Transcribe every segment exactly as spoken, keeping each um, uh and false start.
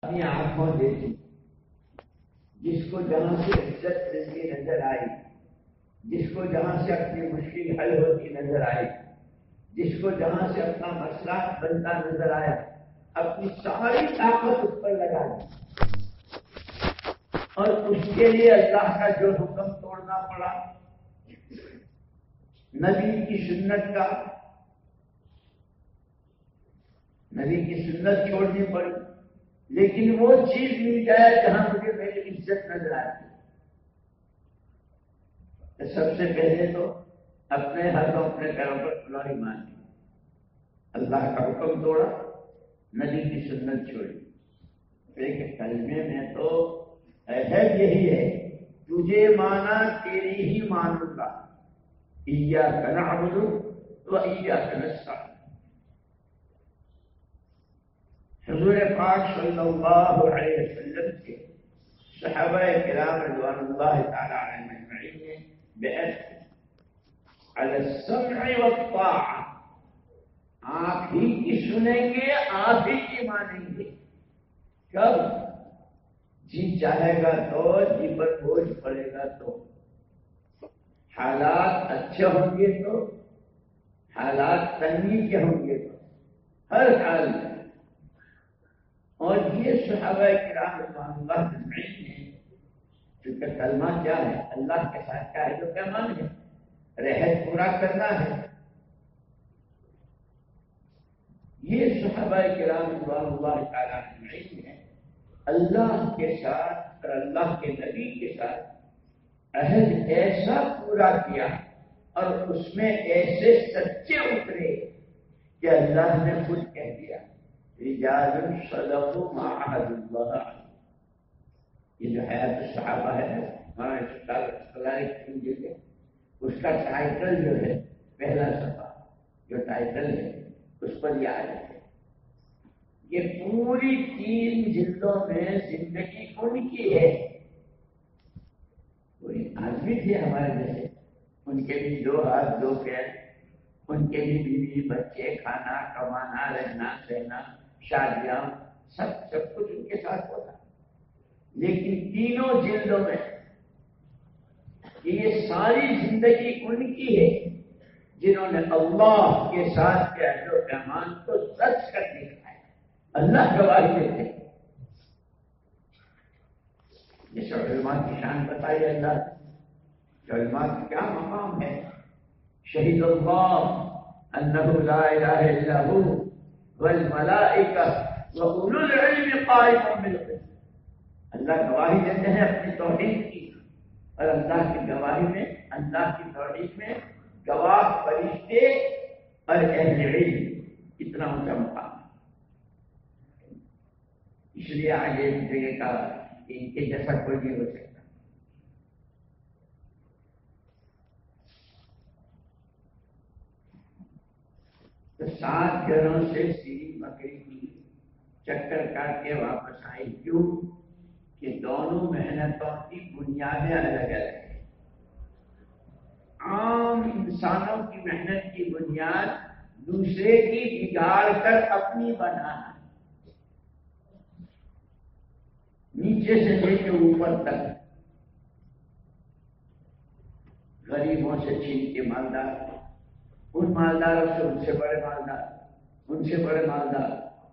اپنی آنکھوں دیکھی، جس کو جہاں سے عزت ملتی نظر آئی، جس کو جہاں سے اپنی مشکل حل ہوتی نظر آئی، جس کو جہاں سے اپنا مسئلہ بنتا نظر آیا، اپنی ساری طاقت اس پر لگا دی اور اس کے لیے اللہ کا جو حکم توڑنا پڑا، نبی کی سنت کا، نبی کی سنت چھوڑنی پڑی، لیکن وہ چیز مل جائے جہاں مجھے میری عزت نظر آتی ہے۔ سب سے پہلے تو اپنے ہاتھوں اپنے پیروں پر کھلا ایمان لیا، اللہ کا حکم توڑا، نبی کی سنت چھوڑی۔ ایک کلمے میں تو عہد یہی ہے، تجھے مانا تیری ہی مانوں گا، ایاک نعبد و ایاک نستعین۔ حضور پاک صلی اللہ علیہ وسلم کے صحابہ کرام رضوان اللہ تعالی علیہم اجمعین نے بیعت کی علی السمع والطاعہ، آپ ہی کی سنیں گے، آپ ہی کی مانیں گے۔ کب؟ جی چاہے گا تو، جی پر بوجھ پڑے گا تو، حالات اچھے ہوں گے تو، حالات تنگی کے ہوں گے تو، ہر حال میں۔ اور یہ صحابہ کرام رضوان اللہ اجمعین نے، کیونکہ کلمہ کیا ہے؟ اللہ کے ساتھ کا ہے جو پیمان ہے، رہد پورا کرنا ہے۔ یہ صحابہ کرام رضوان اللہ تعالی اجمعین نے اللہ کے ساتھ اور اللہ کے نبی کے ساتھ عہد ایسا پورا کیا اور اس میں ایسے سچے اترے کہ اللہ نے خود کہہ دیا رجال صدقوا ما عاهدوا الله عليه۔ یہ جو حیات الصحابہ ہے ہمارے استاد اس کا ٹائٹل جو ہے پہلا صفحہ جو ٹائٹل ہے اس پر یہ آیا ہے، یہ پوری تین جلدوں میں زندگی ان کی ہے۔ کوئی آدمی تھے ہمارے جیسے، ان کے بھی دو ہاتھ دو پیر، ان کے بھی بیوی بچے، کھانا کمانا، رہنا سہنا، شادیاں، سب سب کچھ ان کے ساتھ ہوتا، لیکن تینوں جلدوں میں یہ ساری زندگی ان کی ہے جنہوں نے اللہ کے ساتھ کے عہد و پیمان کو سچ کر دکھایا۔ اللہ گواہی دیتے ہیں۔ جس علماء کی شان بتائی اللہ، علماء کا کیا مقام ہے؟ شہید اللہ انہ لا الہ الا ہو والملائکہ وَأُولُو الْعِلْمِ قَائِمًا بِالْقِسْطِ۔ اللہ گواہی دیتے ہیں اپنی توحید کی، اور اللہ کی گواہی میں، اللہ کی توحید میں گواہ فرشتے اور اہل علم، اتنا اونچا مقام ہے۔ اس لیے آگے ایک جگہ کا ان کے جیسا کوئی نہیں ہو سکتا۔ تو سات گھروں سے سیری بکری کی چکر کاٹ کے واپس آئی، کیوں کہ دونوں محنتوں کی بنیادیں الگ الگ ہیں۔ عام انسانوں کی محنت کی بنیاد دوسرے کی بگاڑ کر اپنی بنانا، نیچے سے لے کے اوپر تک، غریبوں سے چھین کے مالدار، ان مالداروں سے ان سے بڑے مالدار، ان سے بڑے مالدار،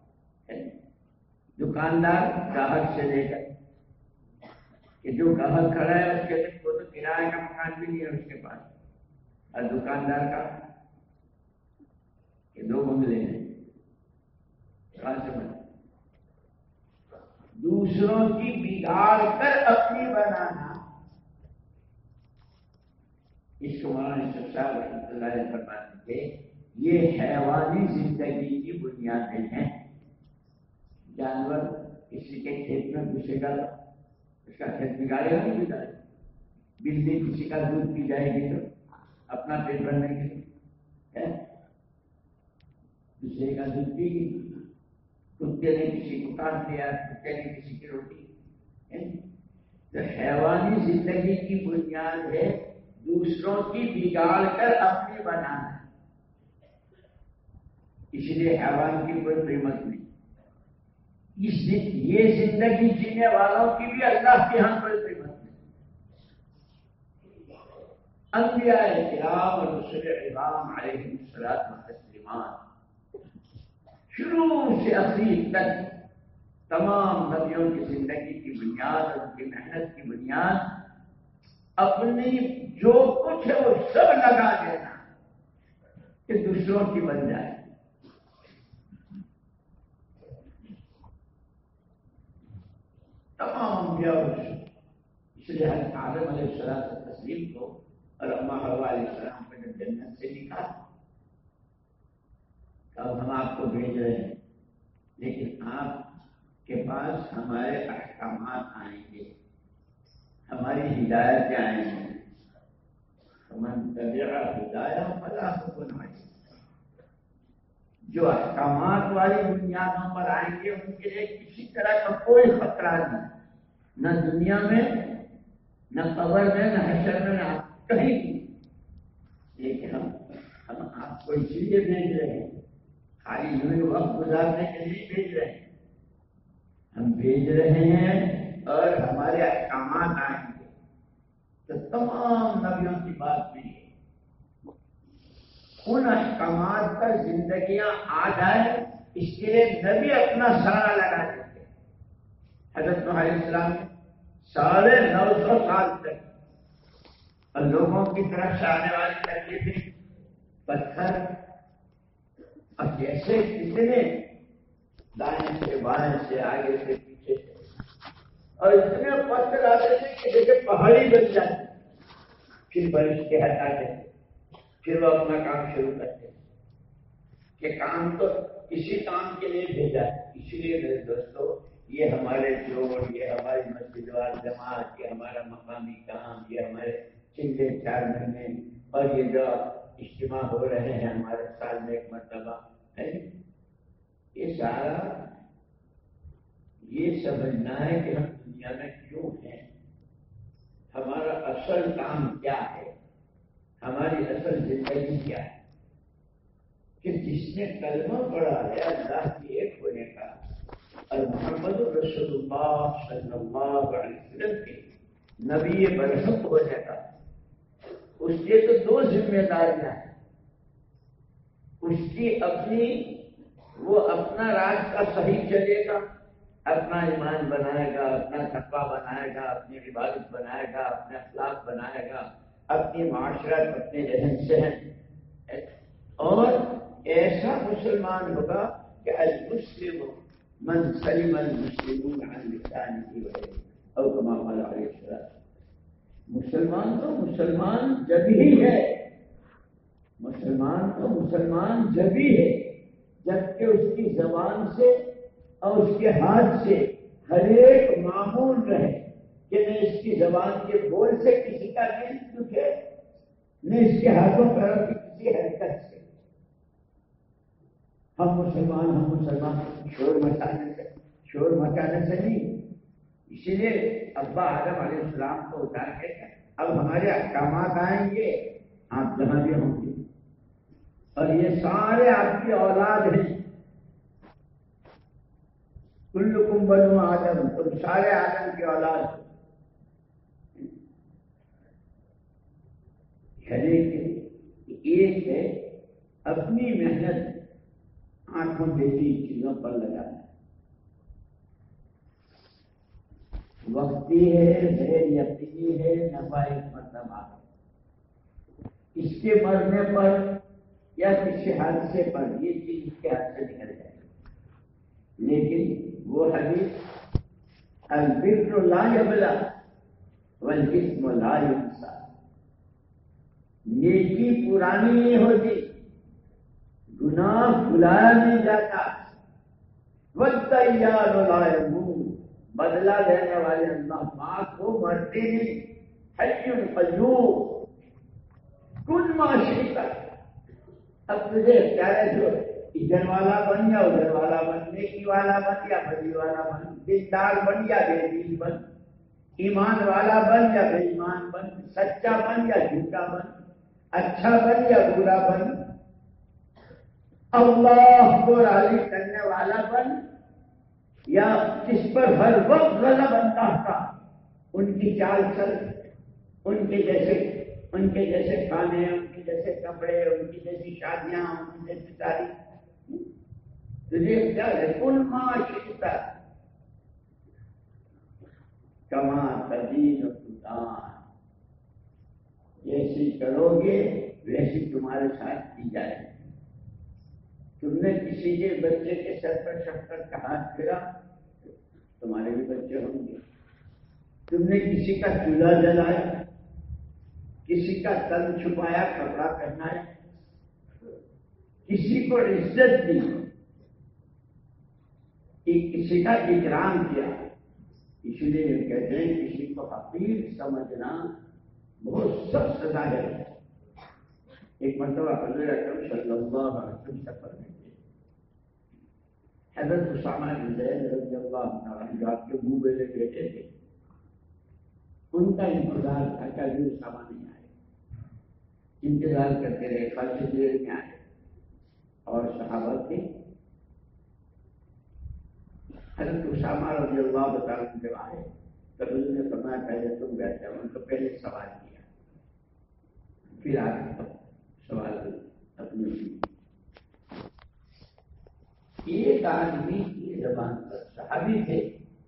دکاندار گاہک سے لے کر کہ جو گاہک کھڑا ہے اس کے وہ تو کرایہ کا مکان بھی نہیں ہے اس کے پاس، اور دکاندار کا کہ دو بنگلے ہیں، کہاں سے بنے؟ دوسروں کی بگاڑ کر اپنی بنانا، اس کو مولانا یوسف صاحب رحمۃ اللہ علیہ فرماتے تھے یہ حیوانی زندگی کی بنیادیں ہیں۔ جانور کسی کے کھیت میں گھسے گا تو اس کا کھیت بگاڑے گا نہیں بگاڑے، بلی کسی کا دودھ پی جائے گی تو اپنا پیٹ بھرنے کے لیے دوسرے کا دودھ پی گی، کتے نے کسی کو کاٹ دیا، کتے نے کسی کی روٹی۔ تو حیوانی زندگی کی بنیاد ہے دوسروں کی بگاڑ کر اپنی بنانا، اس لیے حیوان کی کوئی قیمت نہیں۔ یہ زندگی جینے والوں کی بھی اللہ کے ہاں بڑی قیمت ہے۔ انبیاء کرام اور رسول اکرام علیہ الصلوۃ والتسلیمات شروع سے اخیر تک تمام نبیوں کی زندگی کی بنیاد اور ان کی محنت کی بنیاد اپنی جو کچھ ہے وہ سب لگا دینا کہ دوسروں کی بن جائے۔ تمام انبیاء اور رسول، اس لیے حضرت آدم علیہ السلام تسلیم کو اور اماں حوا علیہ السلام کو جب جنت سے نکالا اب ہم آپ کو بھیج رہے ہیں، لیکن آپ کے پاس ہمارے احکامات آئیں گے، ہماری ہدایتیں آئیں گی۔ فمن تبع ہدایہ فلا خوف علیہم، جو احکامات والی بنیادوں پر آئیں گے ان کے لیے کسی طرح کا کوئی خطرہ نہیں، نہ دنیا میں، نہ قبر میں، نہ حشر میں، نہ کہیں بھی۔ لیکن ہم ہم آپ کو اسی لیے بھیج رہے ہیں، خالی یوں وقت گزارنے کے لیے بھیج رہے ہیں، ہم بھیج رہے ہیں اور ہمارے احکامات آئیں گے۔ تو تمام نبیوں کی بات بھی ہے، ان احکامات پر زندگیاں آ جائیں، اس کے لیے نبی اپنا سارا لگا دیتے ہیں۔ حضرت نوح علیہ السلام ساڑھے نو سو سال تک اور لوگوں کی طرف سے آنے والی تکلیفیں، پتھر اور جیسے کتنے دائیں سے بائیں سے آگے سے پیچھے سے، اور اتنے پتھر آتے تھے کہ جیسے پہاڑی بن جاتی، پھر بارش کے ہٹاتے تھے، پھر وہ اپنا کام شروع کرتے کہ کام تو اسی کام کے لیے بھیجا ہے۔ اس لیے میرے دوستو، یہ ہمارے جوڑ، یہ ہماری مسجد وال جماعت، یہ ہمارا مقامی کام، یہ ہمارے چندے چار مہینے اور یہ جو اجتماع ہو رہے ہیں ہمارے سال میں ایک مرتبہ ہے، یہ سارا یہ سمجھنا ہے کہ ہم دنیا میں کیوں ہیں، ہمارا اصل کام کیا ہے، ہماری اصل زندگی کیا ہے۔ کہ جس نے کلمہ پڑھا ہے اللہ کے ایک ہونے کا اور محمد رسول اللہ صلی اللہ علیہ وسلم کے نبی برحق ہونے کا، اس کے تو دو ذمہ داریاں ہیں، اس کی اپنی وہ اپنا راستہ صحیح چلے گا، اپنا ایمان بنائے گا، اپنا تقویٰ بنائے گا، اپنی عبادت بنائے گا، اپنے اخلاق بنائے گا، اپنی معاشرت، اپنے رہن سہن، اور ایسا مسلمان ہوگا کہ المسلم من سلم المسلمون عن لسانه ويده او كما قال علیہ السلام۔ مسلمان تو مسلمان جب ہی ہے، مسلمان تو مسلمان جب ہی ہے جبکہ اس کی زبان سے اور اس کے ہاتھ سے ہر ایک معمول رہے کہ نہ اس کی زبان کے بول سے کسی کا دل دکھے، نہ اس کے ہاتھوں پیروں کی کسی حرکت سے۔ ہم مسلمان ہم مسلمان شور مچانے سے شور مچانے سے نہیں، اسی لیے ابا آدم علیہ السلام کو اتار کے اب ہمارے احکامات آئیں گے، آپ جہاں بھی ہوں گے، اور یہ سارے آپ کی اولاد ہیں، کلکم بنو آدم، تم سارے آدم کی اولاد ہو۔ ایک ہے اپنی محنت آنکھوں دیکھی چیزوں پر لگانا، وقتی ہے، غیر یقینی ہے، نفع ایک مرتبہ ہے، اس کے مرنے پر یا کسی حادثے پر یہ چیز اس کے ہاتھ سے نکل جائے گی۔ لیکن وہ حدیث البر لا یبلا والاثم لا ینسا، نیکی پرانی نہیں ہوتی، گناہ بھلایا نہیں جاتا، والدیان لا یموت، بدلہ دینے والے اللہ پاک کو مرتے نہیں، حی قیوم، کن ما شئت، اب تجھے اختیار ہے، جو ادھر والا بن یا ادھر والا بن، نیکی والا بن یا بدی والا بن، دیندار بن یا بے دین بن، ایمان والا بن یا بے ایمان بن، سچا بن یا جھوٹا بن، اچھا بن یا برا بن، اللہ کو راضی کرنے والا بن یا جس پر ہر وقت غضب اللہ کا، ان کی چال چل، ان کے جیسے ان کے جیسے کھانے، ان کے جیسے کپڑے، ان کی جیسی شادیاں، ان کی جیسی تاریخ، تجھے کیا ہے؟ کل معاشرتا کما تدین و تدان، جیسی کرو گے ویسی تمہارے ساتھ کی جائے گی۔ تم نے کسی کے بچے کے سر پر شفقت کا ہاتھ پھیرا، تمہارے بھی بچے ہوں گے۔ تم نے کسی کا چولہا جلایا، کسی کا تن چھپایا، کپڑا پہنایا، کسی کو عزت دی، کسی کا اکرام کیا، اس لیے کہتے ہیں کسی کو حقیر سمجھنا بہت سخت سزا ہے۔ ایک مرتبہ حضرت اکرم صلی اللہ علیہ وسلم سفر میں تھے، حضرت اسامہ بن زید رضی اللہ عنہ جو آپ کے منہ بولے بیٹے تھے، ان کا انتظار تھا کہ ابھی اسامہ نہیں آئے، انتظار کرتے رہے، خاصی دیر میں آئے، اور صحابہ کے حضرت اسامہ رضی اللہ تعالیٰ عنہ جب آئے تو حضور نے فرمایا پہلے تم بیٹھے، ان کو پہلے سوال کیا، پھر آپ سوال اپنی۔ ایک آدمی کی زبان پر صحابی تھے،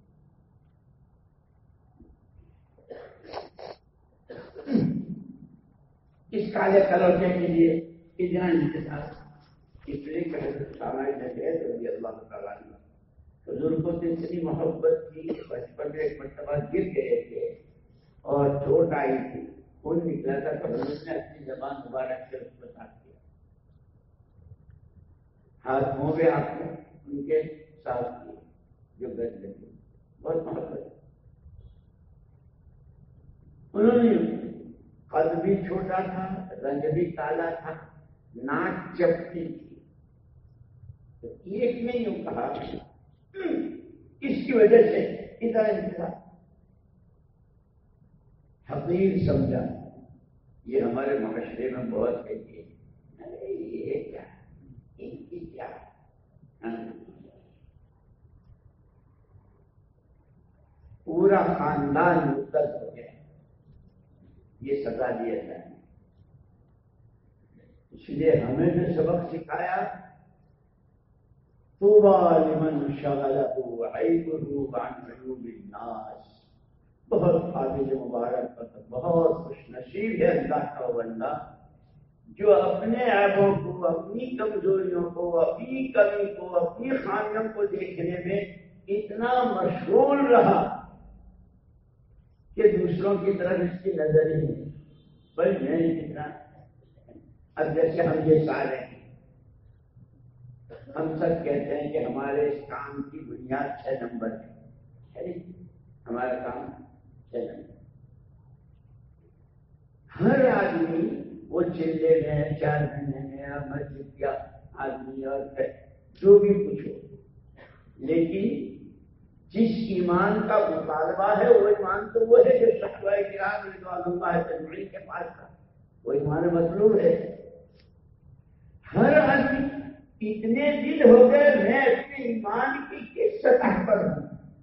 اس کالے کلوٹے کے لیے اتنا انتظار، اس لیے کہ حضرت اسامہ بن زید رضی اللہ تعالیٰ عنہ حضور کو اتنی محبت تھی، بچپن میں ایک مرتبہ گر گئے تھے اور چوٹ آئی تھی، خون نکلا تھا، تو حضور نے اپنی زبان مبارک سے اس کو صاف کیا، ہاتھ منہ پہ آپ نے ان کے صاف کیے جو گرد لگے، بہت محبت۔ انہوں نے قد بھی چھوٹا تھا، رنگ بھی کالا تھا، ناک چپٹی تھی، تو ایک نے یوں کہا اس کی وجہ سے ادھر انتظار حقیر سمجھا، یہ ہمارے معاشرے میں بہت ہے کہ یہ کیا ان کی کیا، پورا خاندان مرتد ہو گیا، یہ سزا دیا جائے۔ اس لیے ہمیں جو سبق سکھایا طوبیٰ لمن شغلہ عیبہ عن عیوب الناس، بہت قابل مبارک، بہت خوش نصیب ہے اللہ کا بندہ جو اپنے عیبوں کو، اپنی کمزوریوں کو، اپنی کمی کو، اپنی خامیوں کو دیکھنے میں اتنا مشغول رہا کہ دوسروں کی طرف اس کی نظر ہی نہیں، بھائی میں کتنا۔ اب جیسے ہم یہ سارے ہیں، ہم سب کہتے ہیں کہ ہمارے اس کام کی بنیاد چھ نمبر ہے، ہمارا کام چھ نمبر۔ ہر آدمی وہ چلے میں، چار مہینے میں، اور مسجد کا آدمی اور جو بھی کچھ ہو، لیکن جس ایمان کا مطالبہ ہے وہ ایمان تو وہ ہے جو صحابہ کرام رضوان اللہ اجمعین کے پاس تھا، وہ ایمان مطلوب ہے۔ ہر آدمی اتنے دن ہو گئے میں اپنے ایمان کی کس سطح پر ہوں۔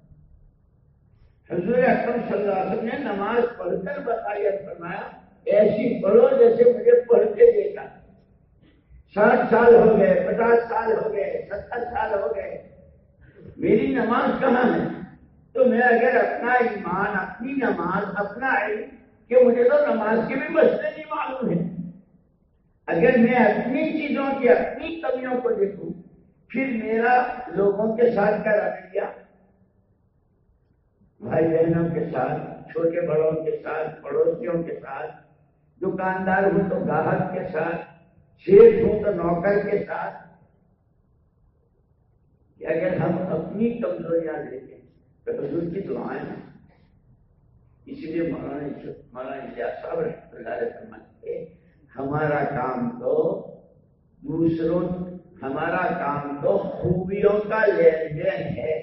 حضور اکرم صلی اللہ علیہ وسلم نے نماز پڑھ کر بتایا، فرمایا ایسی پڑھو جیسے مجھے پڑھتے دیکھا۔ ساٹھ سال ہو گئے، پچاس سال ہو گئے، ستر سال ہو گئے، میری نماز کہاں ہے؟ تو میں اگر اپنا ایمان، اپنی نماز، اپنا علم، کہ مجھے تو نماز کے بھی مسئلے نہیں معلوم ہے، اگر میں اپنی چیزوں کی، اپنی کمیوں کو دیکھوں، پھر میرا لوگوں کے ساتھ کا رویہ، بھائی بہنوں کے ساتھ، چھوٹے بڑوں کے ساتھ، پڑوسیوں کے ساتھ، دکاندار ہوں تو گاہک کے ساتھ، شیخ ہوں تو نوکر کے ساتھ، کہ اگر ہم اپنی کمزوریاں دیکھیں تو حضور کی دعائیں ہیں۔ اس لیے مولانا مولانا الیاس صاحب رحمۃ اللہ علیہ فرماتے ہیں ہمارا کام تو دوسروں ہمارا کام تو خوبیوں کا لین دین ہے،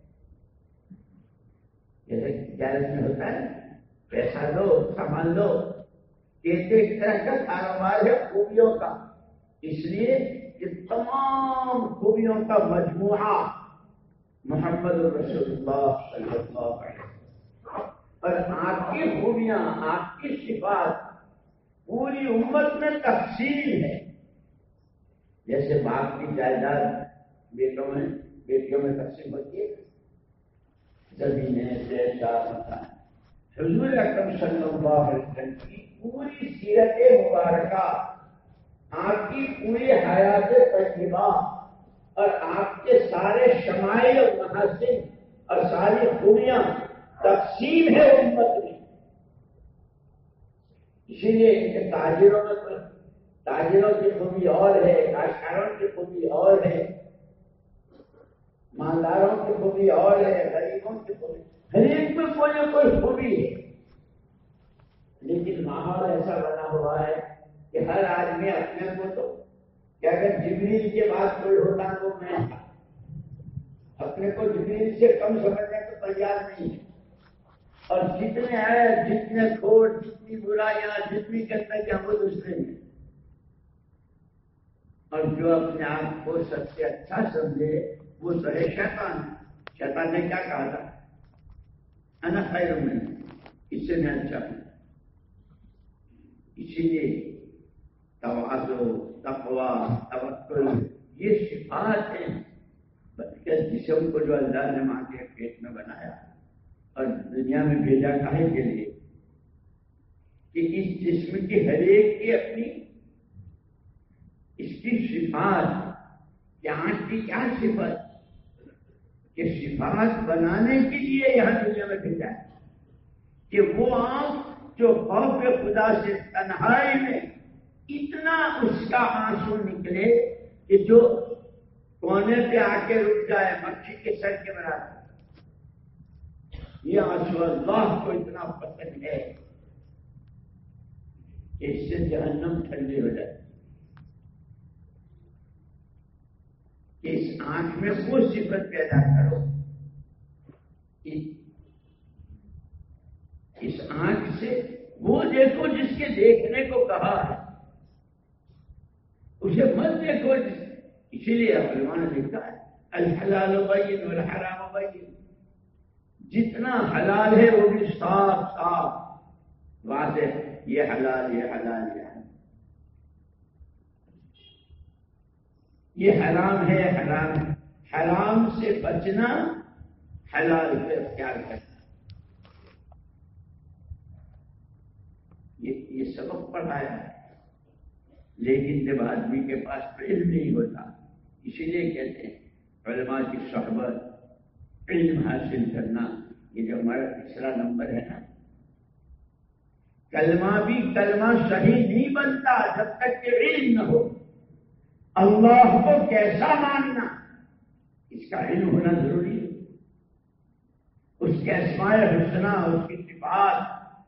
جیسے تجارت میں ہوتا ہے پیسہ دو سامان دو، کہتے ایک طرح کا کاروبار ہے خوبیوں کا، اس لیے کہ تمام خوبیوں کا مجموعہ محمد رسول اللہ صلی اللہ علیہ وسلم، اور آپ کی خوبیاں، آپ کی صفات پوری امت میں تقسیم ہے۔ جیسے باپ کی جائیداد بیٹوں میں بیٹیوں میں تقسیم ہوتی ہے، زمینیں جیسا مکان، حضور اکرم صلی اللہ علیہ وسلم کی پوری سیرت مبارکہ، آپ کی پوری حیات طیبہ اور آپ کے سارے شمائل و محاسن اور ساری خوبیاں تقسیم ہے امت میں۔ اسی لیے ان کے تاجروں میں کوئی تاجروں کی خوبی اور ہے، کاشتکاروں کی خوبی اور ہے، مالداروں کی خوبی اور ہے، غریبوں کی خوبی، ہر ایک میں کوئی نہ کوئی خوبی ہے۔ لیکن ماحول ایسا بنا ہوا ہے کہ ہر آدمی اپنے کو تو کہ اگر جبریل کے بعد کوئی ہوتا تو میں اپنے کو جبریل سے کم سمجھنے کو تیار نہیں ہے، اور جتنے آئے، جتنے کھوٹ، جتنی برائیاں، جتنی گندگیاں وہ دوسرے میں، اور جو اپنے آپ کو سب سے اچھا سمجھے وہ تو ہے شیطان۔ شیطان نے کیا کہا تھا؟ انا خیر من، اس سے میں اچھا ہوں۔ اسی لیے تواضع، تقویٰ، توکل یہ صفات ہیں جسم کو جو اللہ نے ماں کے پیٹ میں بنایا اور دنیا میں بھیجا کاہے کے لیے کہ اس جسم کی ہر ایک کی اپنی اس کی صفات، کہ آنکھ کی کیا صفت، کہ صفات بنانے کے لیے یہاں دنیا میں بھیجا ہے، کہ وہ آنکھ جو خوف خدا سے تنہائی میں اتنا اس کا آنسو نکلے کہ جو کونے پہ آ کے رک جائے مکھی کے سر کے برابر، یہ آنسو اللہ کو اتنا پسند ہے کہ اس سے جہنم ٹھنڈی ہو جائے، کہ اس آنکھ میں وہ صفت پیدا کرو، اس آنکھ سے وہ دیکھو جس کے دیکھنے کو کہا ہے، اسے مت دیکھو جس، اسی لیے علماء نے لکھا ہے الحلال بین والحرام بین، جتنا حلال ہے وہ بھی صاف صاف واضح، یہ حلال یہ حلال یہ حرام، یہ حرام ہے حرام ہے، حرام سے بچنا، حلال پہ اختیار کرنا۔ یہ یہ سبق پڑھایا ہے، لیکن جب آدمی کے پاس علم نہیں ہوتا، اسی لیے کہتے ہیں علماء کی صحبت، علم حاصل کرنا، یہ جو ہمارا تیسرا نمبر ہے نا، کلمہ بھی کلمہ صحیح نہیں بنتا جب تک کہ علم نہ ہو۔ اللہ کو کیسا ماننا، اس کا علم ہونا ضروری ہے، اس کے اسماء الحسنی، اس کی صفات۔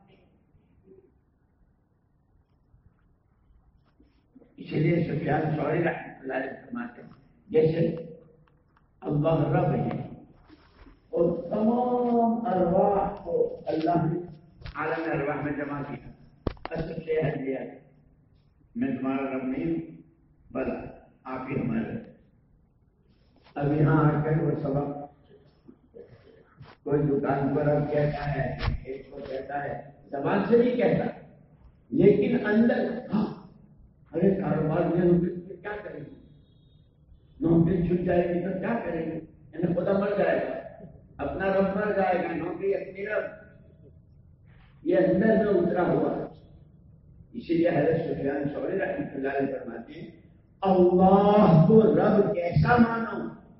اسی لیے سفیان ثوری رحمۃ اللہ علیہ فرماتے ہیں جیسے اللہ رب ہے اور تمام ارواح کو اللہ نے عالم ارواح میں جمع کیا، اصل سے ہے دیا ہے میں تمہارا رب نہیں ہوں بلا آپ ہی ہمارے رب۔ اب یہاں آ کر وہ سبق کوئی دکان پر اب کہتا ہے، ایک کو کہتا ہے، زبان سے نہیں کہتا لیکن اندر ہاں ارے کاروبار میں نوکری کیا کریں گے، نوکری چھٹ جائے گی تو کیا کریں گے، یعنی خدا مر جائے گا، اپنا رب مر جائے گا، نوکری اپنی رب، یہ اندر میں اترا ہوا ہے۔ اسی لیے حضرت سفیان ثوری رحمۃ اللہ علیہ فرماتے ہیں اللہ کو رب کیسا مانو،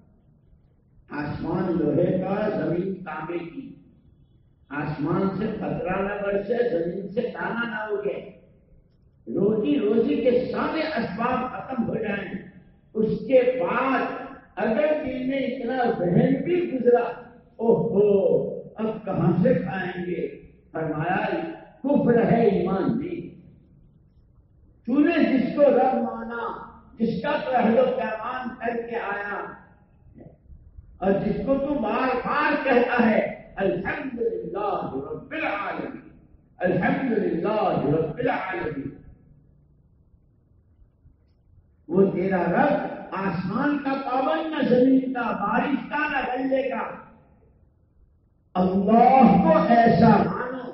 آسمان لوہے کا، زمین تانبے کی، آسمان سے قطرہ نہ برسے، زمین سے دانا نہ اگے، روزی روزی کے سارے اسباب ختم ہو جائیں، اس کے بعد اگر دل میں اتنا ذہن بھی گزرا اوہو اب کہاں سے کھائیں گے، فرمایا کفر ہے ایمان نہیں۔ تو نے جس کو رب مانا، جس کا تو اہل و پیمان کر کے آیا اور جس کو تو بار بار کہتا ہے الحمدللہ رب العالمین، الحمدللہ رب العالمین، وہ تیرا رب آسمان کا پابند، نہ زمین کا، بارش کا، نہ غلے کا. اللہ کو ایسا مانو،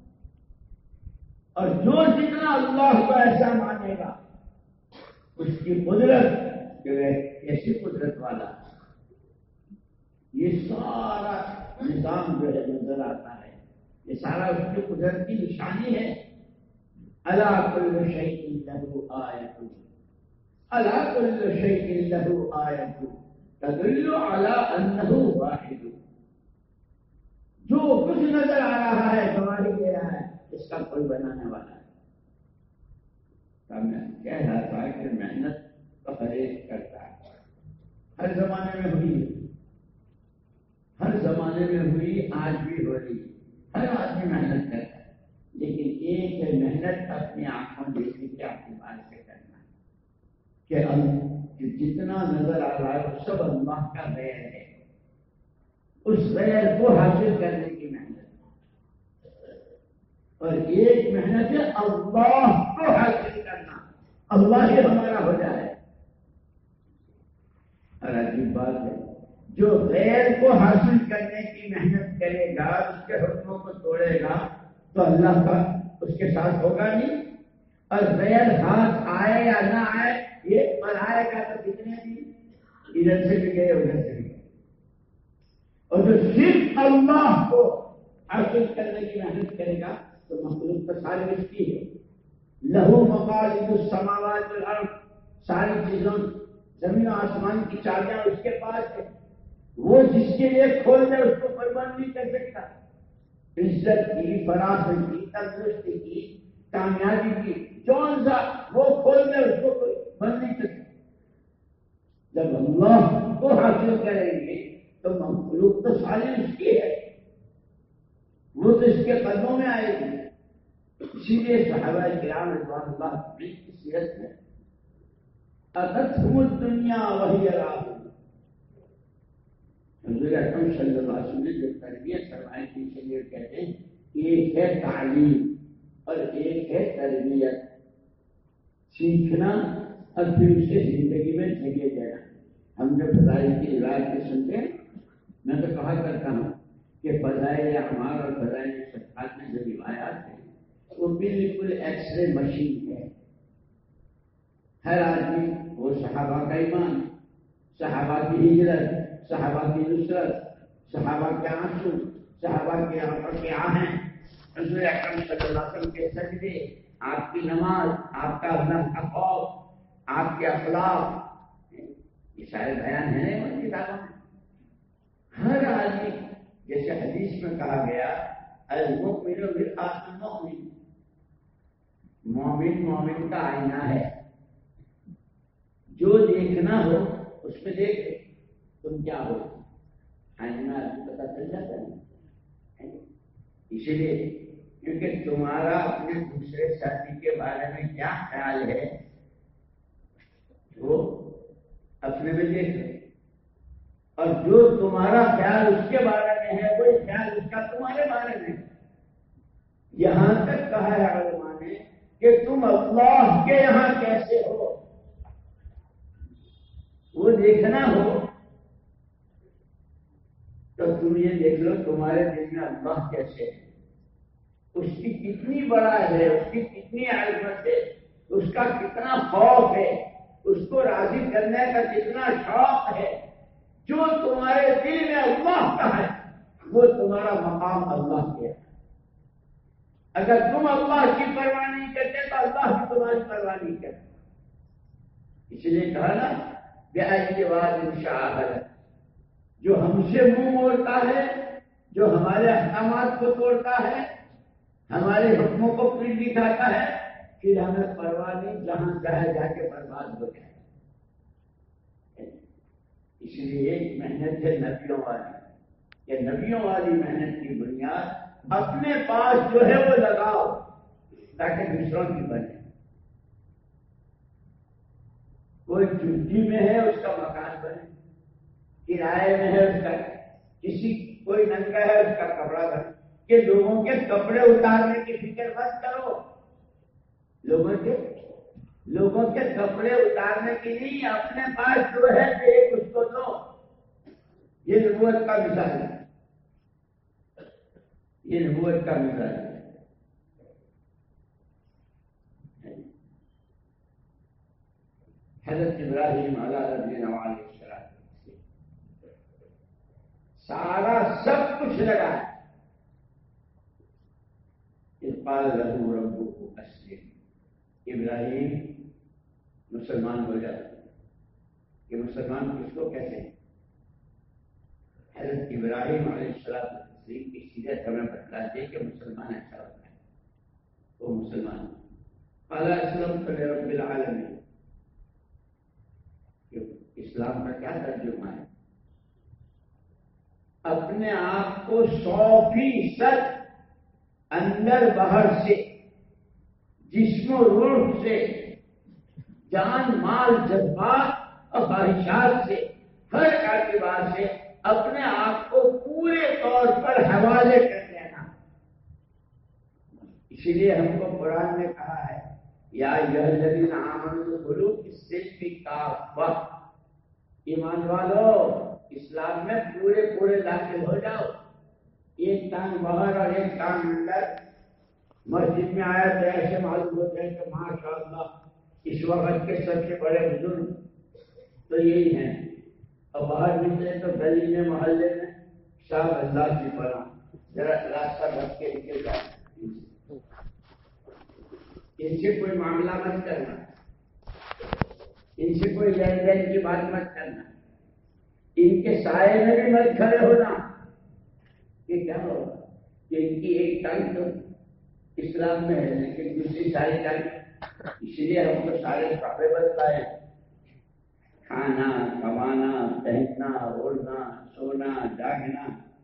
اور جو جتنا اللہ کو ایسا مانے گا اس کی قدرت جو ہے ایسی قدرت والا. یہ سارا نظام جو ہے نظر آتا ہے، یہ سارا اس کی قدرت کی نشانی ہے. الا کل شیء لہ آیۃ، الا کل شیء لہ آیۃ تدل علی انہ واحد. جو کچھ نظر آ رہا ہے گواہی دے رہا ہے اس کا کوئی بنانے والا ہے. میں کہہ رہا تھا کہ محنت تو ہر ایک کرتا ہے، ہر زمانے میں ہوئی، ہر زمانے میں ہوئی، آج بھی ہو رہی. ہر آدمی محنت کرتا ہے، لیکن ایک ہے محنت اپنی آنکھوں دیکھنے کے اعتبار سے کرنا ہے کہ جتنا نظر آ رہا ہے وہ سب اللہ کا غیر ہے. اس غیر کو حاصل کرنے کی محنت، اور ایک محنت ہے اللہ کو حاصل کرنا، اللہ ہی ہمارا ہو جائے. اور عجیب بات ہے، جو غیر کو حاصل کرنے کی محنت کرے گا، اس کے حکموں کو توڑے گا، تو اللہ کا اس کے ساتھ ہوگا نہیں. اور غیر ہاتھ آئے یا نہ آئے، یہ پر آئے گا تو کتنے بھی ادھر سے بھی گئے ادھر سے بھی گئے. اور جو صرف اللہ کو حاصل کرنے کی محنت کرے گا تو مخلوق کا ساری اس کی ہے. لہو مقالید السماوات والارض، ساری چیزوں زمین و آسمان کی چابیاں اس کے پاس ہے. وہ جس کے لیے کھول دے اس کو کوئی بند نہیں کر سکتا. عزت کی، فراخت کی، تندرستی کی، کامیابی کی، جون سا وہ کھول دے اس کو کوئی بند نہیں کر سکتا. جب اللہ کو حاصل کریں گے تو مخلوق تو ساری اس کی ہے، وہ تو اس کے قدموں میں آئے گی. اسی لیے صحابہ کرام رضوان اللہ علیہم کی سیرت میں اتتہم الدنیا وہی راغب، حضور اکرم صلی اللہ علیہ وسلم نے جو تربیت فرمائی تھی اس لیے کہتے ہیں ایک ہے تعلیم اور ایک ہے تربیت، سیکھنا اور پھر اسے زندگی میں جگہ دینا. ہم جو فضائل کی روایت میں سنتے ہیں، میں تو کہا کرتا ہوں کہ فضائل اعمال اور فضائل صدقات میں جو روایات ہیں وہ بالکل ایکس رے مشین ہے. ہر آدمی وہ صحابہ کا ایمان، صحابہ کی ہجرت، صحابہ کی نصرت، صحابہ کے آنسو، صحابہ کے آنکھوں کے آہیں، حضور اکرم صلی اللہ علیہ وسلم کے سجدے، آپ کی نماز، آپ کا اللہ کا خوف، آپ کے اخلاق، یہ سارے بیان ہیں ان کتابوں میں. ہر آدمی، جیسے حدیث میں کہا گیا المؤمن مرآۃ المؤمن، مومن مومن کا آئینہ ہے. جو دیکھنا ہو اس میں دیکھ، تم کیا ہو آئینہ پتہ چل جاتا ہے. اسی لیے کیونکہ تمہارا اپنے دوسرے ساتھی کے بارے میں کیا خیال ہے وہ اپنے میں دیکھ لو، اور جو تمہارا خیال اس کے بارے میں ہے وہی خیال اس کا تمہارے بارے میں. یہاں تک کہا ہے علماء نے کہ تم اللہ کے یہاں کیسے ہو وہ دیکھنا ہو تو تم یہ دیکھ لو تمہارے دل میں اللہ کیسے ہے، اس کی کتنی بڑا ہے، اس کی کتنی عظمت ہے، اس کا کتنا خوف ہے، اس کو راضی کرنے کا کتنا شوق ہے. جو تمہارے دل میں اللہ کا ہے وہ تمہارا مقام اللہ کے ہے. اگر تم اللہ کی پرواہ نہیں کرتے تو اللہ بھی تمہاری پرواہ نہیں کرتا. اس لیے کہا نا بِأَيِّ وَادٍ شَاءَ، جو ہم سے منہ موڑتا ہے، جو ہمارے احکامات کو توڑتا ہے، ہمارے حکموں کو پیٹ دکھاتا ہے، پھر ہمیں پرواہ نہیں، جہاں چاہے جا کے برباد ہو جائے. اس لیے ایک محنت ہے نبیوں والی، کہ نبیوں والی محنت کی بنیاد اپنے پاس جو ہے وہ لگاؤ تاکہ دوسروں کی بنے. کوئی جھگی میں ہے اس کا مکان بنے، کرائے میں ہے اس کا، کسی کوئی ننگا ہے اس کا کپڑا بنے. کہ لوگوں کے کپڑے اتارنے کی فکر مت کرو، لوگوں کے لوگوں کے کپڑے اتارنے کی نہیں، اپنے پاس جو ہے ایک اس کو دو. یہ نبوت کا مثال ہے، یہ نبوت کا مثال ہے. حضرت ابراہیم علیہ السلام سارا سب کچھ لگا ہے. قال له ربه اسلم، ابراہیم مسلمان ہو جاتا. کہ مسلمان کس کو کہتے ہیں؟ حضرت ابراہیم علیہ السلام کی سیرت ہمیں بتلاتے کہ مسلمان ایسا ہوتا ہے، وہ مسلمان. قال اسلمت لرب العالمین، اسلام کا کیا ترجمہ ہے؟ اپنے آپ کو سو فیصد اندر باہر سے، جسم و روح سے، جان مال جذبات اور خواہشات سے، ہر اعتبار سے اپنے آپ کو پورے طور پر حوالے کر دینا. اسی لیے ہم کو قرآن نے کہا ہے یا ایھا الذین آمنوا ادخلوا فی السلم کافۃ، ایمان والو اسلام میں پورے پورے داخل ہو جاؤ. ایک ٹانگ باہر اور ایک ٹانگ اندر. مسجد میں آیا تو ایسے معلوم ہوتے ہیں کہ ماشاء اللہ اس وقت کے سب سے بڑے بزرگ تو یہی ہیں، اور باہر نکلے تو گلی میں محلے میں شاہ اللہ کی پڑا ذرا راستہ بچ کے نکل جائے. ان سے کوئی معاملہ مت کرنا، ان سے کوئی لین دین کی بات مت کرنا، ان کے سائے میں بھی مت کھڑے ہونا. یہ کیا ہوگا کہ ان کی ایک ٹانگ تو اسلام میں ہے لیکن دوسری ساری ٹانگ. اس لیے ہم کو سارے کپڑے بتلائے، کھانا کمانا پہننا اوڑھنا سونا جاگنا،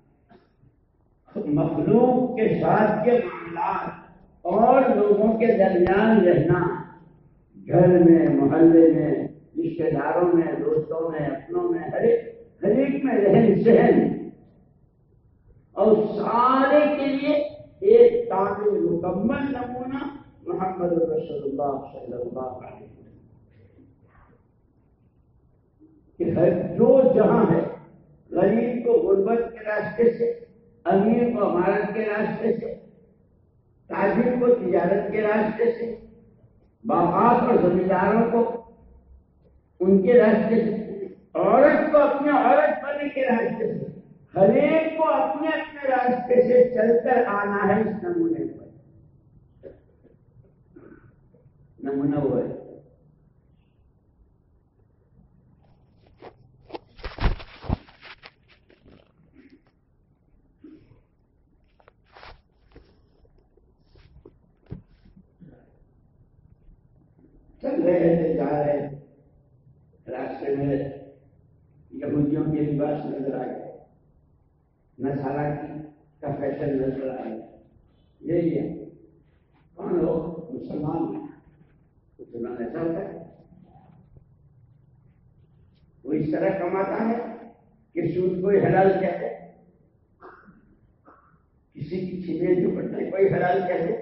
مخلوق کے ساتھ کے معاملات اور لوگوں کے درمیان رہنا، گھر میں محلے میں رشتے داروں میں دوستوں میں اپنوں میں ہر ایک میں رہن سہن، اور سارے کے لیے ایک کامل مکمل نمونہ محمد رسول اللہ صلی اللہ علیہ وسلم کہ ہر جو جہاں ہے، غریب کو غربت کے راستے سے، امیر کو امارت کے راستے سے، تاجر کو تجارت کے راستے سے، باغات اور زمینداروں کو ان کے راستے سے، عورت کو اپنے عورت بننے کے راستے سے، ہر ایک کو اپنے اپنے راستے سے چل کر آنا ہے. اس نمونے پر نمونہ وہ ہے. چل رہے تھے، جا رہے راستے میں یہودیوں کے لباس نظر آ گئے، نصارہ کی کا فیشن نظر آ گیا. یہ لیا کون ہو؟ مسلمان ہیں. مسلمان ایسا ہوتا ہے، وہ اس طرح کماتا ہے کہ سود کوئی حلال کہتے، کسی کی چھینے جو پڑتے کوئی حلال کہتے.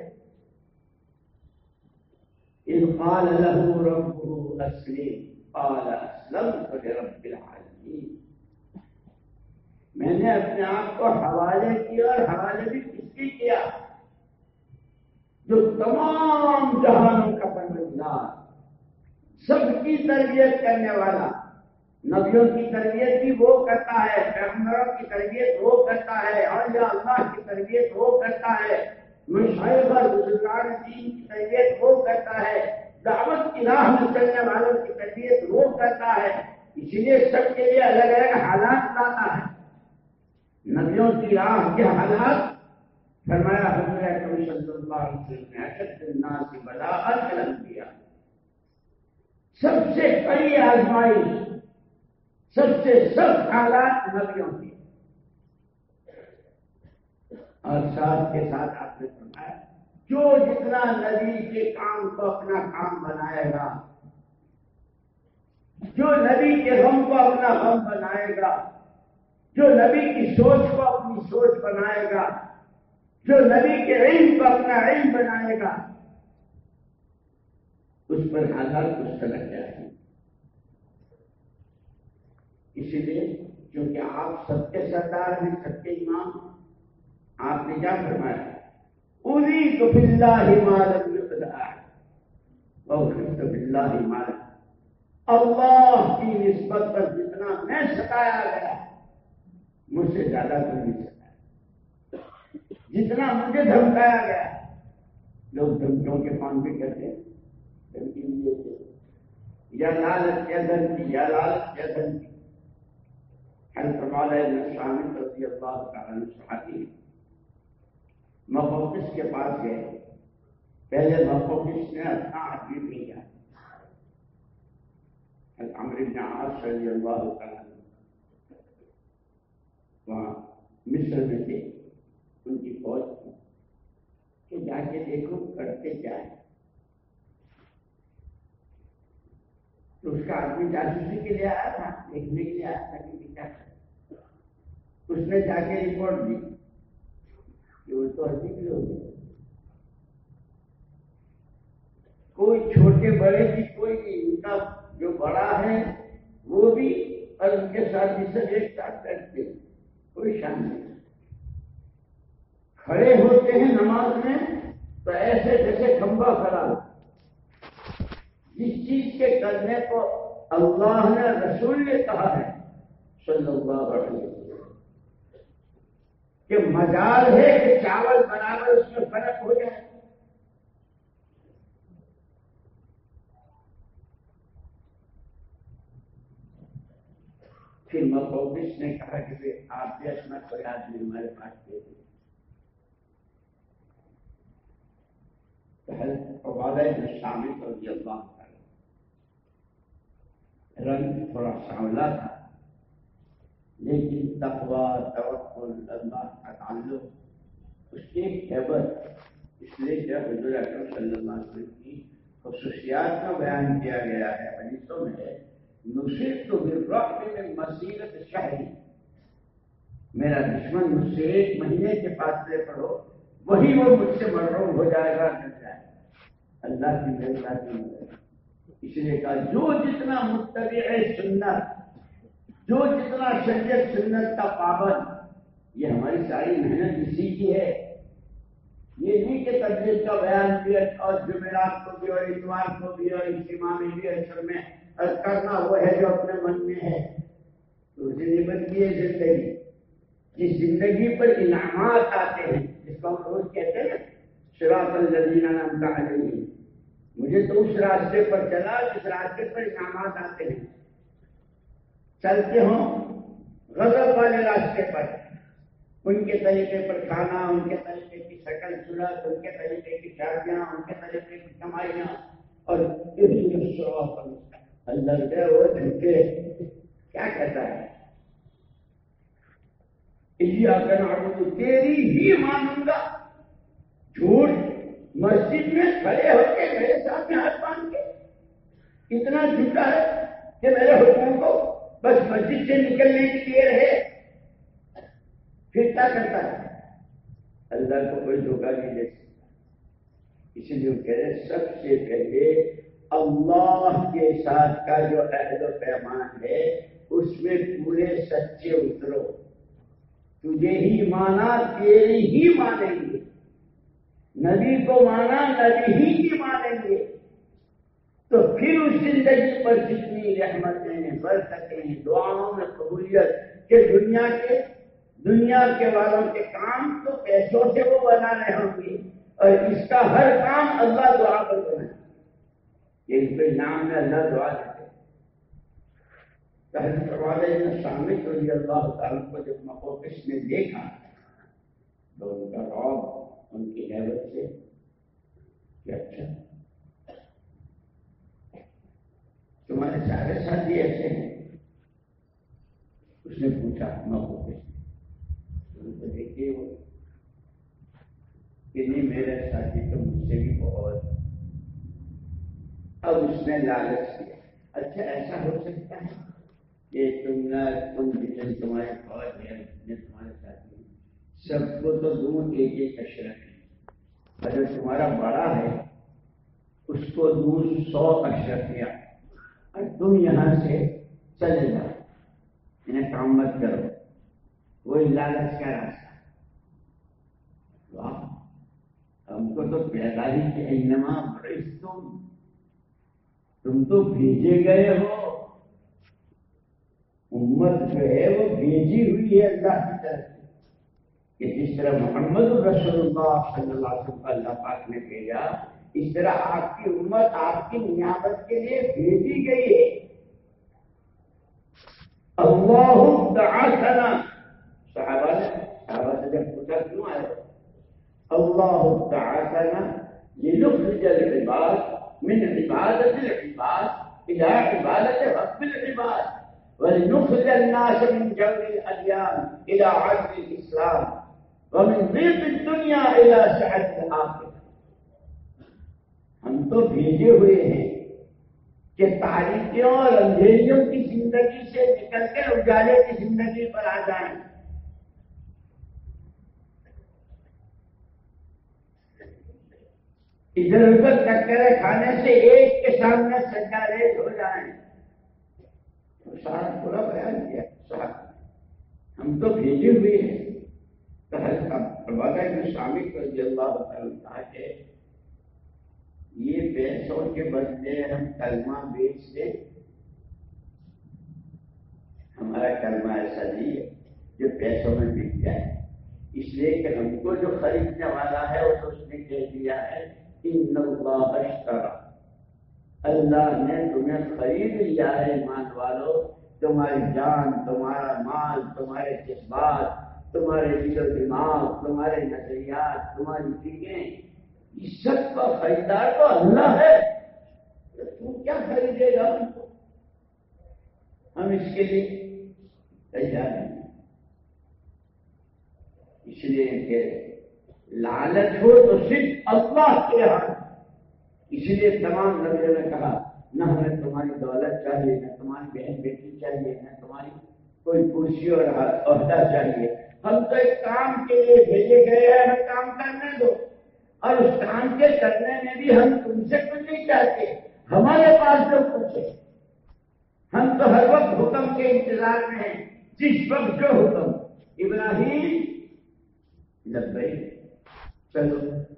اذ قال له ربه اسلم قال اسلمت لرب العالمین. میں نے اپنے آپ کو حوالے کیا، اور حوالے بھی کس کی کیا؟ جو تمام جہانوں کا پروردگار، سب کی تربیت کرنے والا. نبیوں کی تربیت بھی وہ کرتا ہے، پیغمبروں کی تربیت وہ کرتا ہے، اولیاء اللہ کی تربیت وہ کرتا ہے، مشائخ اور بزرگان دین کی تربیت وہ کرتا ہے، دعوت کی راہ میں چلنے والوں کی تربیت وہ کرتا ہے. اس لیے سب کے لیے الگ الگ حالات لاتا ہے. نبیوں کی راہ کے حالات فرمایا حضور اکرم صلی اللہ علیہ وسلم نے اشد الناس بلاءۃ الانبیاء، سب سے بڑی آزمائش، سب سے سخت حالات نبیوں کے. اور ساتھ کے ساتھ آپ نے فرمایا جو جتنا نبی کے کام کو اپنا کام بنائے گا، جو نبی کے غم کو اپنا غم بنائے گا، جو نبی کی سوچ کو اپنی سوچ بنائے گا، جو نبی کے علم کو اپنا علم بنائے گا، اس پر آدھار کچھ طرح کیا ہے. اسی لیے کیونکہ آپ سب کے سردار ہیں، سب کے امام، آپ نے کیا فرمایا؟ اوذیت فی اللہ ما لم یؤذ احد وخفت باللہ ما لم. اللہ کی نسبت پر جتنا میں ستایا گیا مجھ سے زیادہ کوئی نہیں ستایا. جتنا مجھے دھمکایا گیا، لوگ دھمکیوں کے فون بھی کرتے ہیں، دھمکی بھی دیتے یا لالچ یا دھمکی یا لالچ یا دھمکی. حضرت مولانا ابن شامل رضی اللہ تعالیٰ عنہ صحابی مقوقس کے پاس گئے. پہلے مقوقس نے اپنا آدمی بھیجا، عمرو بن عاص رضی اللہ تعالیٰ عنہ وہاں مصر میں تھے، ان کی فوج تھی کہ جا کے دیکھو کرتے کیا ہے. تو اس کا آدمی جاسوسی کے لیے آیا تھا، دیکھنے کے لیے آیا تھا کہ کیا ہے. اس نے جا کے رپورٹ دی کہ وہ تو عجیب لوگ ہیں، کوئی چھوٹے بڑے کی کوئی نہیں، ان کا جو بڑا ہے وہ بھی اور ان کے ساتھ بھی سب ایک ساتھ بیٹھتے ہیں، کوئی شان نہیں. کھڑے ہوتے ہیں نماز میں تو ایسے جیسے کھمبا کھڑا ہو. جس چیز کے کرنے کو اللہ نے رسول نے کہا ہے صلی اللہ علیہ وسلم کہ مجال ہے کہ چاول برابر اس میں فرق ہو جائے. پھر مقوقس نے کہا کہ آپ بھی اپنا کوئی آدمی ہمارے پاس دے دیں. عبادہ بن صامت رضی اللہ تعالی رنگ تھوڑا سانولا تھا، لیکن تقویٰ، توکل، اللہ کا تعلق، اس کی ایک ہیبت. اس لیے جب حضور اکرم صلی اللہ علیہ وسلم کی خصوصیات کا بیان کیا گیا ہے حدیثوں میں، نصرت بالرعب من مسیرۃ شہر، میرا دشمن مجھ سے ایک مہینے کے فاصلے پر ہو، وہی وہ مجھ سے محروم ہو جائے گا، ڈر جائے گا. اللہ کی میری ذاتی مدد. اس لیے کہا جو جتنا متبع سنت، جو جتنا شریعت سنت کا پابند، یہ ہماری ساری محنت اسی کی ہے. یہ نہیں کہ تبلیغ کا بیان بھی اور جمعرات کو بھی اور اتوار کو بھی اور اجتماع میں بھی اثر میں کرنا وہ ہے جو اپنے من میں ہے. تو اسے نعمت کی ہے زندگی، جس زندگی پر انعامات آتے ہیں، جس کو ہم روز کہتے ہیں صراط الذین انعمت علیہم. مجھے تو اس راستے پر چلا جس راستے پر انعامات آتے ہیں. چلتے ہوں غضب والے راستے پر، ان کے طریقے پر کھانا، ان کے طریقے کی شکل صورت، ان کے طریقے کی شادیاں، ان کے طریقے کی کمائیاں، اور اللہ کے وہ جھوٹے کیا کہتا ہے، ایاک نعبد، تیری ہی مانوں گا. جھوٹ مسجد میں کھڑے ہو کے میرے سامنے ہاتھ باندھ کے اتنا جھوٹا ہے کہ میرے حکم کو بس مسجد سے نکلنے کی دیر ہے. پھر کیا کرتا ہے؟ اللہ کو کوئی دھوکہ نہیں دے سکتا. اسی لیے وہ کہہ رہے سب سے پہلے اللہ کے ساتھ کا جو عہد و پیمان ہے اس میں پورے سچے اترو. تجھے ہی مانا تیری ہی مانیں گے، نبی کو مانا نبی ہی کی مانیں گے. تو پھر اس زندگی پر جتنی رحمتیں، برکتیں، دعاؤں میں قبولیت کہ دنیا کے دنیا کے والوں کے کام تو پیسوں سے وہ بنانے ہوں گے، اور اس کا ہر کام اللہ دعا پر بنائے. یہ کوئی نام میں اللہ دعا دیتے. حضرت عبادہ بن صامت رضی اللہ تعالیٰ کو جب مقوقس نے دیکھا تو ان کا رعب، ان کی ہیبت سے کہ اچھا تمہارے سارے ساتھی ایسے ہیں. اس نے پوچھا مقوقس ان کو دیکھیے وہ کہ نہیں میرے ساتھی تو مجھ سے بھی بہت. اب اس نے لالچ کیا، اچھا ایسا ہو سکتا ہے کہ تم نہ تم جتنے تمہارے فوج ہے، جتنے تمہارے ساتھی ہیں، سب کو تو دوں ایک ایک اشرف ہے. اگر تمہارا بڑا ہے اس کو دور سو اشرفیہ اور تم یہاں سے چلے جاؤ، انہیں کام مت کرو، وہی لالچ کا راستہ۔ واہ، ہم کو تو پیدا ہی کہ انما بعثتم، تم تو بھیجے گئے ہو، امت جو ہے وہ بھیجی ہوئی ہے اللہ کی طرف سے، کہ جس طرح محمد رسول اللہ صلی اللہ علیہ وسلم اللہ پاک نے بھیجا، اس طرح آپ کی امت آپ کی نیابت کے لیے بھیجی گئی ہے۔ اللہ بعثنا، صحابہ نے صحابہ سے جب پوچھا کیوں آئے ہو؟ اللہ بعثنا لنخرج العباد من عبادت العباد الى عبادت رب العباد ولنخرج الناس من جور الادیان الى عدل الاسلام ومن ضيق الدنيا الى سعة الاخرة۔ ہم تو بھیجے ہوئے ہیں کہ تاریکیوں اور اندھیریوں کی زندگی سے نکل کر اجالے کی زندگی پر آ جائیں۔ ادھر ادھر ٹکرے کھانے سے ایک کے سامنے سجا ریز ہو جائیں۔ ساتھ پورا بیان کیا ساتھ ہم تو بھیجے ہوئے ہیں۔ تو حضرت عبادہ بن صامت رضی اللہ تعالیٰ کہا کہ یہ پیسوں کے بدلے ہم کلمہ بیچ دیں، ہمارا کلمہ ایسا نہیں ہے جو پیسوں میں بک جائے، اس لیے کہ ہم کو جو خریدنے والا ہے وہ تو اس نے کہہ دیا ہے ان اللہ اشترى، اللہ نے تمہیں خرید لیا ہے ایمان والو، تمہاری جان، تمہارا مال، تمہارے جذبات، تمہارے دل و دماغ، تمہارے نظریات، تمہاری فکریں، اس سب کا خریدار تو اللہ ہے، تو تو کیا خریدے گا ہم کو؟ ہم اس کے لیے تیار نہیں، اس لیے کہ لالچ ہو تو صرف اللہ کے ہاتھ، اس لیے تمام نبیوں نے کہا نہ ہمیں تمہاری دولت چاہیے، نہ تمہاری بہن بیٹی چاہیے، نہ تمہاری کوئی کرسی اور عہدہ چاہیے، ہم تو ایک کام کے لیے بھیجے گئے ہیں، ہمیں کام کرنے دو، اور اس کام کے کرنے میں بھی ہم تم سے کچھ نہیں چاہتے، ہمارے پاس جو کچھ ہے ہم تو ہر وقت حکم کے انتظار میں ہیں، جس وقت جو حکم ابراہیم لبیک، چلو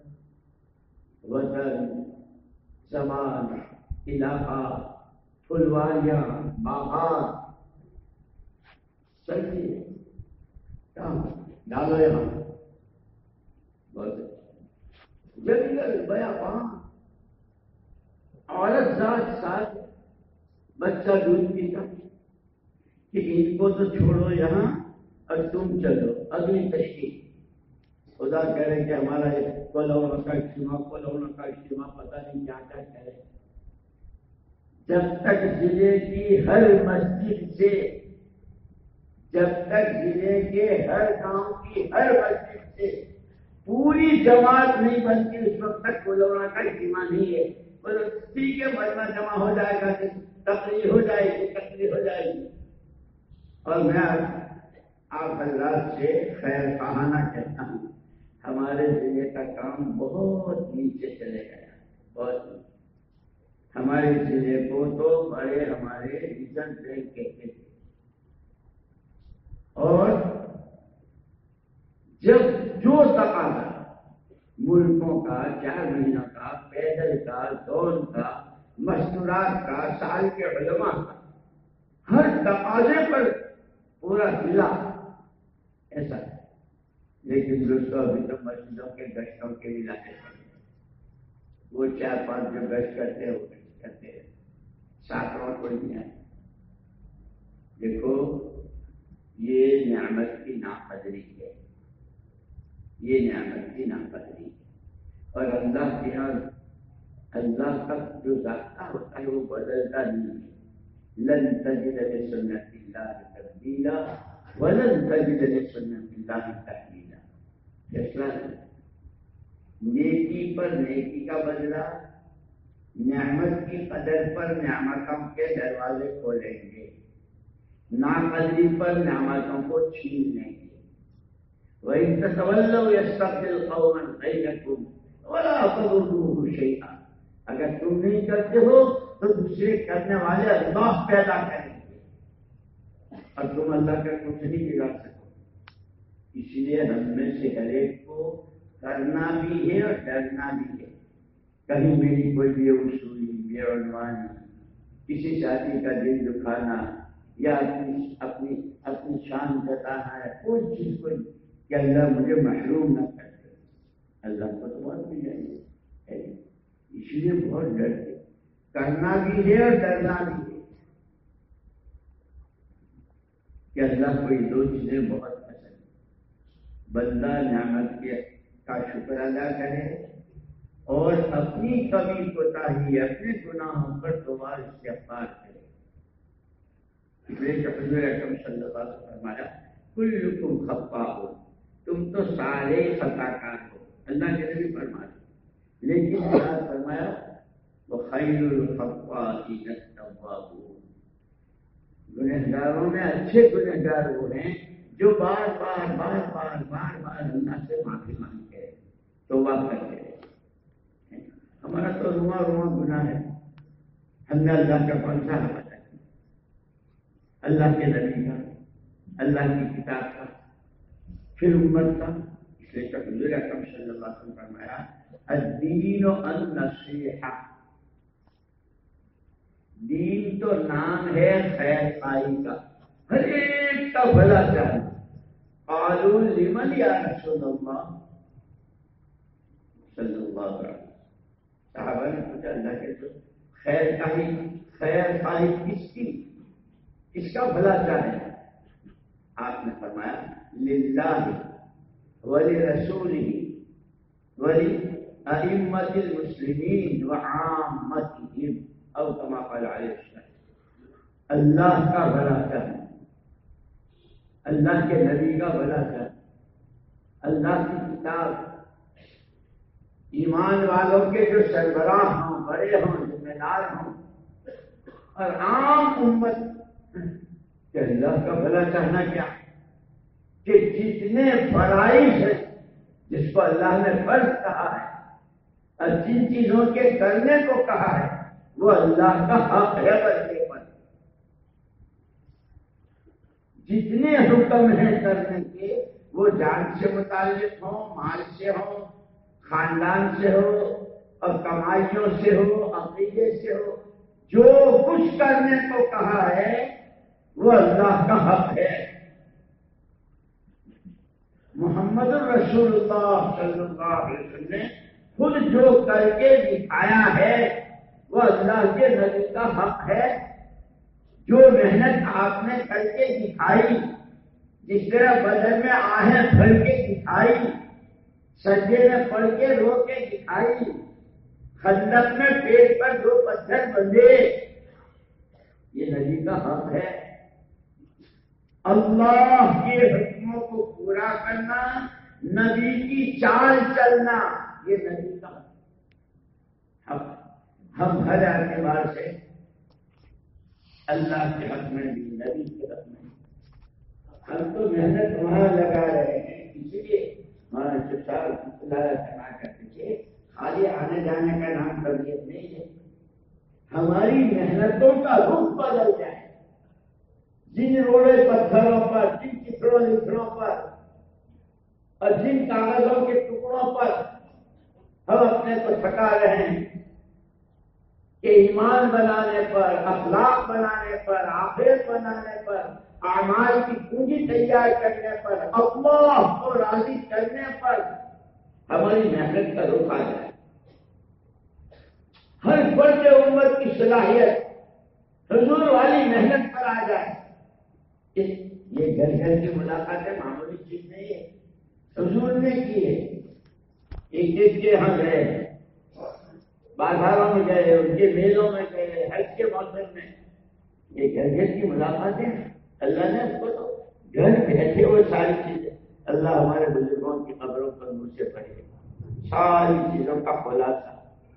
وطن، زمان، علاقہ، پھلواریاں، باغات، چلیے کام ڈالو یہاں، جنگل بیابان، عورت ذات ساتھ، بچہ دودھ پیتا، کہ ان کو تو چھوڑو یہاں اور تم چلو اگلی تشکیل۔ خدا کہہ رہے کہ ہمارا کولون کا اجتماع کولون کا اجتماع پتہ نہیں کیا کیا کہہ رہے، جب تک ضلع کی ہر مسجد سے، جب تک ضلع کے ہر گاؤں کی ہر مسجد سے پوری جماعت نہیں بنتی اس وقت تک کولون کا اجتماع نہیں ہے۔ ٹھیک ہے، مجمع جمع ہو جائے گا، تقریر ہو جائے گی، تقریر ہو جائے گی، اور میں آپ حضرات سے خیر خواہانہ کہتا ہوں ہمارے ضلع کا کام بہت نیچے چلے گیا، بہت نیچے۔ ہمارے ضلع کو تو بڑے ہمارے ریجن بینک کہتے تھے، اور جب جو تقاضا ملکوں کا، چار مہینوں کا، پیدل کا، زون کا، مستورات کا، سال کے علماء کا، ہر تقاضے پر پورا ضلع ایسا ہے، لیکن دوستوں ابھی تو مسجدوں کے گشتوں کے بھی لاتے ہیں، وہ چار پانچ جو گشت کرتے ہیں وہ گشت کرتے ہیں، ساتواں کوئی نہیں ہے۔ دیکھو یہ نعمت کی ناقدری ہے، یہ نعمت کی ناقدری ہے، اور اللہ کے یہاں اللہ کا جو ذاتہ ہوتا ہے وہ بدلتا نہیں ہے۔ لن تجد لسنت اللہ تبدیلا ولن تجد لسنت اللہ تحویلا۔ فیصلہ نیکی پر نیکی کا بدلہ، نعمت کی قدر پر نعمتوں کے دروازے کھولیں گے، ناقدری پر نعمتوں کو چھین لیں گے۔ وَإِن تَتَوَلَّوْا يَسْتَبْدِلْ قَوْمًا غَيْرَكُمْ وَلَا تَضُرُّوهُ شَيْئًا۔ اگر تم نہیں کرتے ہو تو دوسرے کرنے والے اللہ پیدا کریں گے اور تم اللہ کا کچھ نہیں بگاڑ سکتے. اس لیے ہم میں سے ہر ایک کو کرنا بھی ہے اور ڈرنا بھی ہے. کہیں میری کوئی بے وصولی، بے عنوانی، کسی شادی کا دل دکھانا یا اپنی اپنی اپنی شان جتانا ہے، کوئی چیز کوئی کہ اللہ مجھے محروم نہ کر دے. اللہ کو تو بہت بھی ہے، اس لیے بہت ڈرتے. کرنا بھی ہے اور ڈرنا بھی ہے کہ اللہ کو یہ دو چیزیں بہت پسند ہیں. بندہ نعمت کے کا شکر ادا کرے اور اپنی کمی کوتاہی، اپنے گناہوں پر دوبارہ استغفار کرے. حضور اکرم صلی اللہ علیہ وسلم فرمایا کلکم خطاؤ، تم تو سارے خطا کار ہو. اللہ کے نبی فرمایا، لیکن کیا فرمایا وخیر الخطائین التوابون، گنہگاروں میں اچھے گنہگار وہ ہیں جو بار بار بار بار بار بار اللہ سے معافی مانگتے ہیں، توبہ کرتے ہیں. ہمارا تو رواں رواں گناہ ہے، ہم نے اللہ کا کون سا حوالہ کیا؟ اللہ کے نبی کا، اللہ کی کتاب کا، پھر امت کا. اس لیے کہ حضور اکرم صلی اللہ علیہ وسلم فرمایا الدین النصیحہ، دین تو نام ہے خیر خواہی کا، ہر ایک کا بھلا چاہنا. قالوا لمن یا رسول اللہ صلی اللہ علیہ وسلم، صحابہ نے پوچھا اللہ کے رسول خیر خواہی خیر خواہی کس کی، کس کا بھلا چاہے؟ آپ نے فرمایا للہ ولرسولہ ولأئمة المسلمین وعامتہم، او کما قال علیہ السلام. اللہ کا بھلا چاہنا، اللہ کے نبی کا بھلا چاہنا، اللہ کی کتاب، ایمان والوں کے جو سربراہ ہوں، بڑے ہوں، ذمہ دار ہوں، اور عام امت کہ اللہ کا بھلا چاہنا کیا کہ جتنے فرائض ہیں جس کو اللہ نے فرض کہا ہے اور جن چیزوں کے کرنے کو کہا ہے وہ اللہ کا حق ہے بندے پر. جتنے حکم ہیں کرنے کے وہ جان سے متعلق ہوں، مال سے ہوں، خاندان سے ہو اور کمائیوں سے ہو، عقیدے سے ہو، جو کچھ کرنے کو کہا ہے وہ اللہ کا حق ہے. محمد الرسول اللہ صلی اللہ علیہ وسلم نے خود جو کر کے دکھایا ہے وہ اللہ کے نبی کا حق ہے. جو محنت آپ نے کر کے دکھائی، جس طرح بدن میں آہیں بھر کے دکھائی، سجدے میں پڑھ کے رو کے دکھائی، خندق میں پیٹ پر دو پتھر بندھے، یہ نبی کا حق ہے. اللہ کے حکموں کو پورا کرنا، نبی کی چال چلنا، یہ نبی کا حق. ہم ہر اعتبار سے اللہ کے حق میں بھی، نبی کے حق میں ہم تو محنت وہاں لگا رہے ہیں. اسی لیے ہمارے جو صاحب کرنا کرتے تھے خالی آنے جانے کا نام تربیت نہیں ہے. ہماری محنتوں کا رخ بدل جائے. جن روڑے پتھروں پر، جن چتروں لکھڑوں پر اور جن کاغذوں کے ٹکڑوں پر ہم اپنے کو تھکا رہے ہیں کہ ایمان بنانے پر، اخلاق بنانے پر، آخرت بنانے پر، اعمال کی پونجی تیار کرنے پر، اللہ کو راضی کرنے پر ہماری محنت کا رخ آ جائے. ہر فرد امت کی صلاحیت حضور والی محنت پر آ جائے. یہ گھر گھر کی ملاقاتیں معمولی چیز نہیں ہے، حضور نے کی ہے. ایک ایک کے یہاں گئے، بازاروں میں گئے، ان کے میلوں میں گئے، حج کے موسم میں، یہ گھر گھر کی ملاقاتیں. اللہ نے اس کو تو گھر بیٹھے ہوئے ساری چیزیں، اللہ ہمارے بزرگوں کی قبروں پر مجھ سے پڑھے ساری چیزوں کا خلاصہ.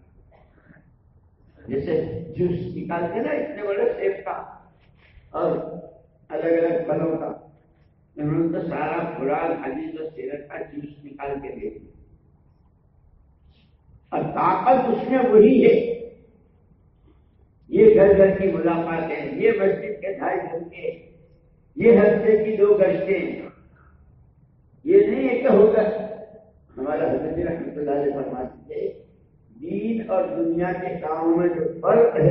جیسے جوس نکالتے نا اتنے بڑے سیب کا اور الگ الگ پھلوں کا، انہوں نے تو سارا قرآن حدیث و سیرت کا جوس نکال کے دے دیا. اور طاقت اس میں وہی ہے یہ گھر گھر کی ملاقاتیں، یہ مسجد کے ڈھائی گھنٹے، یہ ہفتے کی دو گشتیں، یہ نہیں ہے کہ ہوگا. ہمارا حضرت رحمۃ اللہ علیہ فرماتے تھے دین اور دنیا کے کاموں میں جو فرق ہے،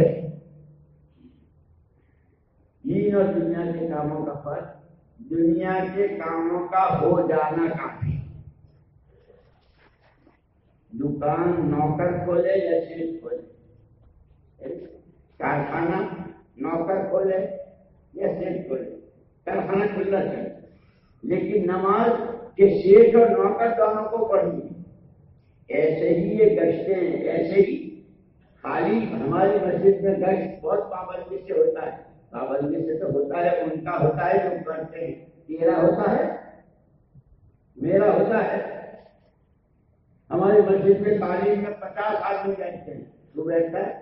دین اور دنیا کے کاموں کا فرق، دنیا کے کاموں کا ہو جانا کافی. دکان نوکر کھولے یا صرف کھولے، کارخانہ نوکر کھولے یا صرف کھولے، کارخانہ کھلنا چاہیے، لیکن نماز کے شیخ اور نوکر دونوں کو پڑھنی. ایسے ہی یہ گشتیں، ایسے ہی خالی ہماری مسجد میں گشت بہت پابندی سے ہوتا ہے. پابندی سے تو ہوتا ہے، ان کا ہوتا ہے جو کرتے ہیں. تیرا ہوتا ہے، میرا ہوتا ہے. ہماری مسجد میں تعلیم میں پچاس آدمی بیٹھتے ہیں، تو بیٹھتا ہے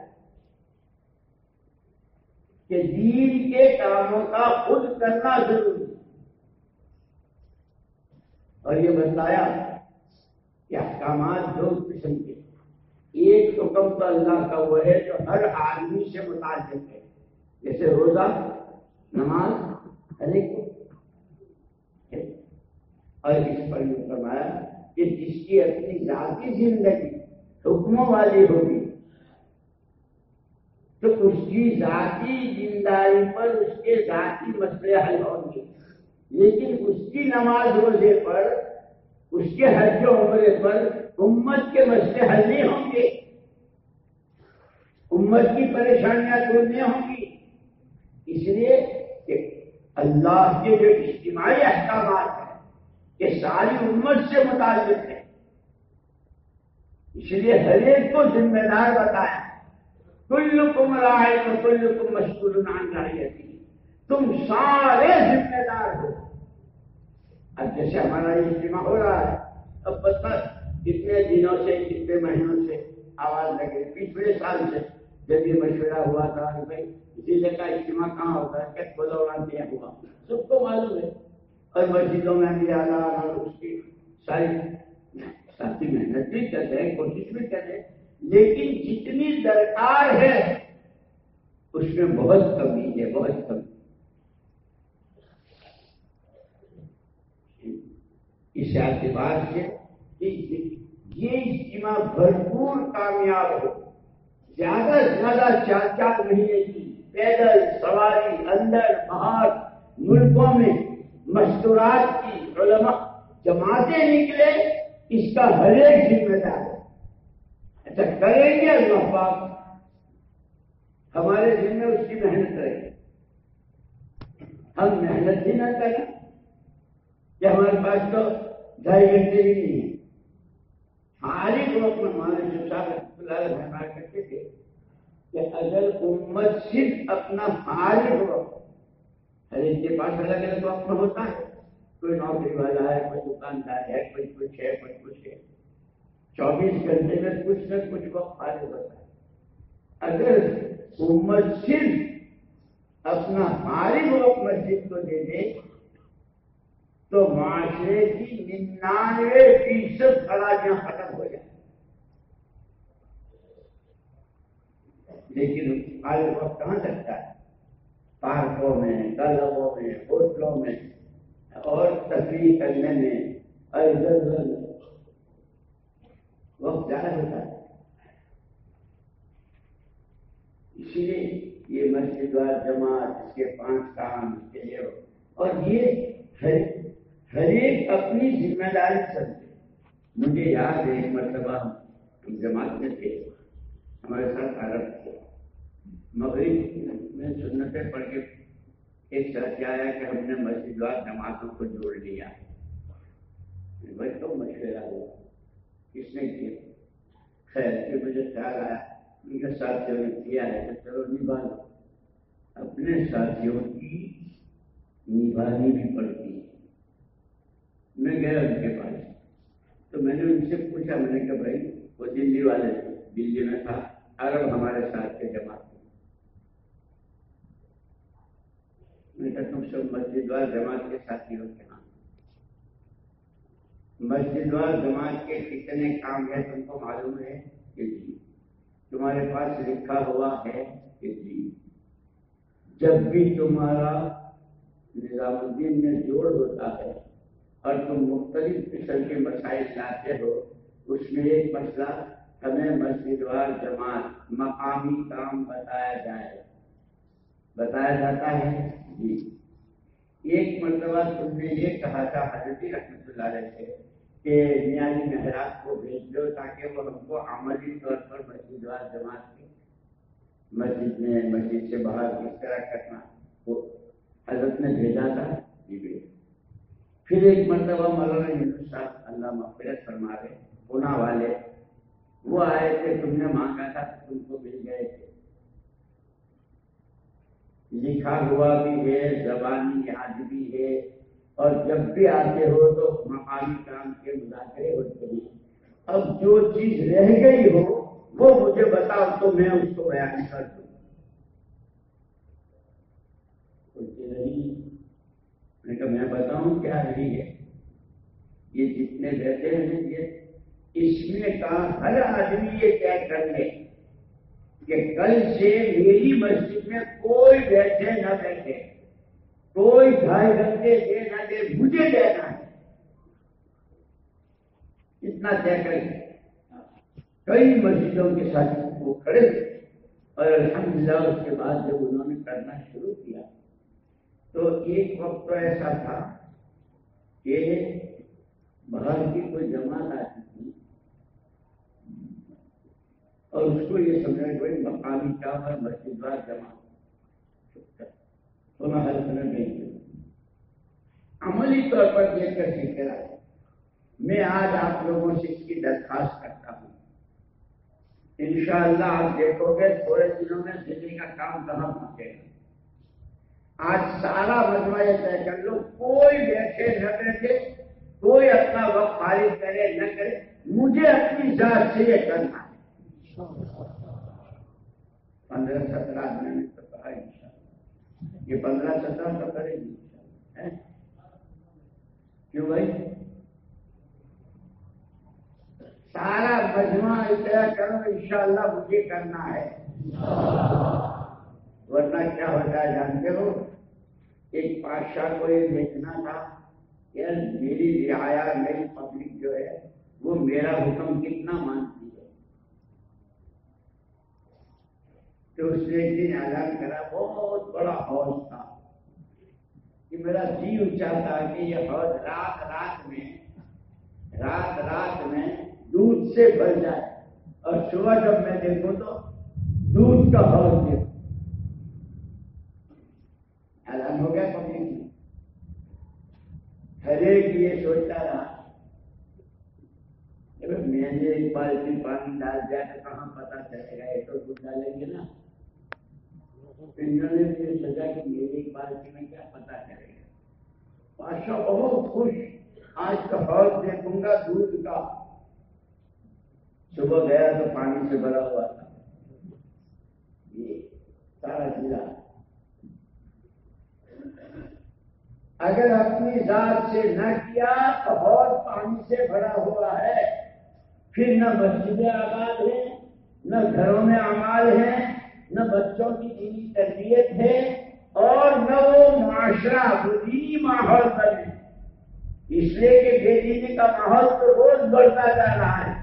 کہ دین کے کاموں کا خود کرنا ضروری. اور یہ بتایا کہ احکامات دو قسم کے، ایک حکم تو اللہ کا وہ ہے جو ہر آدمی سے متعلق ہے، جیسے روزہ، نماز، ہر ایک. اور اس پر یہ فرمایا کہ جس کی اپنی ذاتی زندگی حکموں والی ہوگی تو اس کی ذاتی زندگی پر اس کے ذاتی مسئلے حل ہوں گے، لیکن اس کی نماز روزے پر، اس کے حج و عمرے پر امت کے مسئلے حل نہیں ہوں گے، امت کی پریشانیاں دور نہیں ہوں گی. اس لیے کہ اللہ کے جو اجتماعی احکامات ہیں یہ ساری امت سے متعلق ہے، اس لیے ہر ایک کو ذمہ دار بتایا. کلکم راع و کلکم مسئول عن رعیتہ، تم سارے ذمہ دار ہو. اب جیسے ہمارا یہ اجتماع ہو رہا ہے، اب پتہ کتنے دنوں سے، کتنے مہینوں سے آواز لگے، پچھلے سال سے جب یہ مشورہ ہوا تھا کہ بھائی اسی جگہ اجتماع کہاں ہوتا ہے، کیا کھولوان دیا ہوا، سب کو معلوم ہے. اور مسجدوں میں بھی آنا اور اس کی ساری ساتھی محنت بھی کر رہے ہیں، کوشش بھی کر رہے ہیں، لیکن جتنی درکار ہے اس میں بہت کمی ہے، بہت کمی. اس اعتبار سے یہ اجتماع بھرپور کامیاب ہو، زیادہ سے زیادہ چار چار مہینے کی پیدل سواری اندر باہر ملکوں میں مستورات کی علماء جماعتیں نکلے، اس کا ہر ایک ذمہ دار ہے. اچھا کریں گے اللہ پاک، ہمارے دل میں اس کی محنت رہے گی. ہم محنت ہی نہ کریں کہ ہمارے پاس تو ڈھائی گھنٹے بھی نہیں ہے. ہماری وقت میں ہمارے جو صاحب اللہ کرتے تھے کہ اگر امت صرف اپنا فارغ وقت، ہر ایک کے پاس الگ الگ وقت میں ہوتا ہے، کوئی نوکری والا ہے، کوئی دکاندار ہے، کوئی کچھ ہے، کوئی کچھ ہے، چوبیس گھنٹے میں کچھ نہ کچھ وقت فارغ ہوتا ہے. اگر امت صرف اپنا فارغ وقت مسجد کو دے دے تو معاشرے کی ننانوے فیصد خرابیاں ختم ہو جائیں. لیکن فارغ وقت کہاں لگتا ہے؟ پارکوں میں، کلبوں میں، ہوٹلوں میں اور تفریح کرنے میں اور ادھر ادھر وقت ضائع ہوتا ہے. اسی لیے یہ مسجد و جماعت، اس کے پانچ کام، اس کے لیے اور یہ ہر ہر ایک اپنی ذمہ داری سمجھے. مجھے یاد ہے ایک مرتبہ ہم جماعت میں تھے، ہمارے ساتھ عرب تھے، مغرب میں سنتیں پڑھ کے ایک ساتھ آیا کہ ہم نے مسجد و جماعتوں کو جوڑ لیا. بھائی تو مشورہ ہوا، کس نے کیا؟ خیر کہ مجھے خیال آیا ان کے ساتھیوں نے کیا ہے کہ چلو نبھا لو. اپنے ساتھیوں کی نبھانی بھی پڑتی ہے. میں گیا ان کے پاس تو میں نے ان سے پوچھا، میں نے کہا بھائی وہ دلی والے تھے، دلی میں تھا، عرب ہمارے ساتھ کے جماعت میں. میں نے کہا تم سب مسجد وال جماعت کے ساتھی ہو کیا؟ مسجد وال جماعت کے کتنے کام ہیں تم کو معلوم ہے؟ کہ جی. تمہارے پاس لکھا ہوا ہے کہ جی جب بھی تمہارا نظام الدین میں جوڑ ہوتا ہے اور تم مختلف قسم کے مسائل لاتے ہو، اس میں ایک مسئلہ ہمیں مسجد وار جماعت مقامی کام بتایا جائے بتایا جاتا ہے جی۔ ایک مرتبہ تم نے یہ کہا تھا حضرت رحمۃ اللہ علیہ سے کہ نیازی محراب کو بھیج دو تاکہ وہ ہم کو عملی طور پر مسجد وار جماعت کی مسجد میں مسجد سے باہر کس طرح کرنا وہ حضرت نے بھیجا تھا جی۔ پھر ایک مرتبہ مولانا یونس صاحب اللہ مغفرت فرما رہے پونا والے وہ آئے تھے، تم نے مانگا تھا تو تم کو مل گئے تھے، لکھا ہوا بھی ہے زبانی یاد بھی ہے، اور جب بھی آتے ہو تو مقامی کام کے مذاکرے ہوتے ہیں۔ اب جو چیز رہ گئی ہو وہ مجھے بتاؤ تو میں اس کو بیان کر دوں۔ میں نے کہا میں بتاؤں کیا رہی ہے، یہ جتنے بیٹھے ہیں یہ اس میں کہا ہر آدمی یہ طے کر لے کہ کل سے میری مسجد میں کوئی بیٹھے نہ بیٹھے، کوئی ڈھائی گھنٹے دے نہ دے، مجھے دینا ہے، اتنا طے کر لے۔ کئی مسجدوں کے ساتھ وہ کھڑے ہوئے اور الحمدللہ اس کے بعد جب انہوں نے کرنا شروع کیا تو ایک وقت تو ایسا تھا کہ باہر کی کوئی جماعت آتی تھی اور اس کو یہ سمجھا کہ کوئی مقامی کام ہے مسجد وار جماعت تو نہ حل کرنے نہیں، عملی طور پر دیکھ کر سیکھ رہا ہے۔ میں آج آپ لوگوں سے اس کی درخواست کرتا ہوں، انشاءاللہ آپ دیکھو گے تھوڑے دنوں میں زندگی کا کام کہاں پہنچے گا۔ آج سارا مجمع یہ طے کر لو کوئی بیٹھے نہ بیٹھے، کوئی اپنا وقت خارج کرے نہ کرے، مجھے اپنی ذات سے یہ کرنا ہے۔ پندرہ سترہ آدمی نے تو کہا انشاءاللہ، یہ پندرہ سترہ تو کرے گی انشاءاللہ۔ کیوں بھائی؟ سارا مجمع طے کرو انشاءاللہ مجھے کرنا ہے، ورنہ کیا ہوتا ہے جانتے ہو؟ ایک بادشاہ کو یہ دیکھنا تھا کہ میری رعایا میری پبلک جو ہے وہ میرا حکم کتنا مانتی ہے، تو اس نے ایک دن اعلان کرا، بہت بڑا حوض تھا کہ میرا جی اونچا تھا کہ یہ حوض رات رات میں رات رات میں دودھ سے بھر جائے اور صبح جب میں دیکھوں تو دودھ کا حوض دیکھوں۔ اعلان ہو گیا پبلک میں، ہر ایک یہ سوچتا رہا میں نے ایک بالٹی پانی ڈال دیا تو کہاں پتا چلے گا، یہ تو دودھ ڈالیں گے نا۔ انہوں نے بھی سوچا کہ میری ایک بالٹی میں کیا پتا چلے گا۔ بادشاہ بہت خوش، آج کا حوض دیکھوں گا دودھ کا۔ صبح گیا تو پانی سے بھرا ہوا تھا یہ سارا ضلع۔ اگر اپنی ذات سے نہ کیا تو حوض پانی سے بھرا ہوا ہے، پھر نہ مسجدیں آباد ہیں، نہ گھروں میں اعمال ہیں، نہ بچوں کی دینی تربیت ہے، اور نہ وہ معاشرہ وہ دینی ماحول بنے۔ اس لیے کہ بے دینی کا ماحول تو روز بڑھتا جا رہا ہے،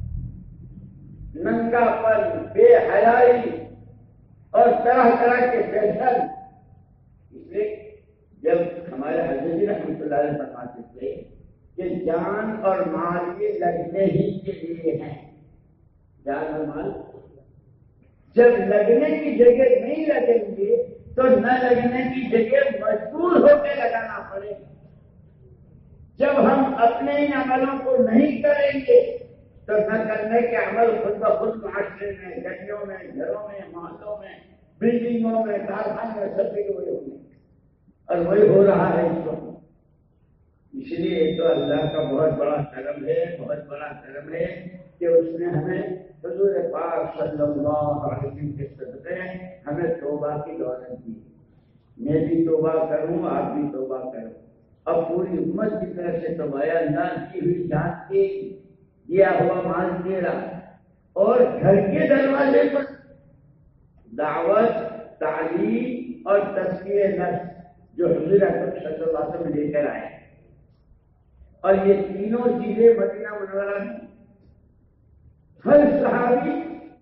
ننگا پن، بے حیائی اور طرح طرح کے فیشن۔ اس لیے جب ہمارے حضرت رحمۃ اللہ علیہ فرماتے تھے کہ جان اور مال یہ لگنے ہی کے لیے ہیں، جان اور مال جب لگنے کی جگہ نہیں لگیں گے تو نہ لگنے کی جگہ مجبور ہو کے لگانا پڑے گا۔ جب ہم اپنے ان عملوں کو نہیں کریں گے تو نہ کرنے کے عمل خود بخود معاشرے میں، گلیوں میں، گھروں میں، محلوں میں، بلڈنگوں میں، کارخانوں میں سب جگہ وہی ہوں گے، اور وہی ہو رہا ہے اس وقت۔ اس لیے ایک تو اللہ کا بہت بڑا کرم ہے، بہت بڑا کرم ہے کہ اس نے ہمیں حضور پاک صلی اللہ علیہ وسلم کے صدقے ہمیں توبہ کی دولت دی۔ میں بھی توبہ کروں، آپ بھی توبہ کرو۔ اب پوری امت کی طرف سے توبہ، اللہ کی ہوئی جان کے دیا ہوا مال تیرا، اور گھر کے دروازے پر دعوت، تعلیم اور تزکیہ نفس جو حضور اکرم صلی اللہ علیہ وسلم لے کر آئے، اور یہ تینوں چیزیں مدینہ منورہ میں ہر صحابی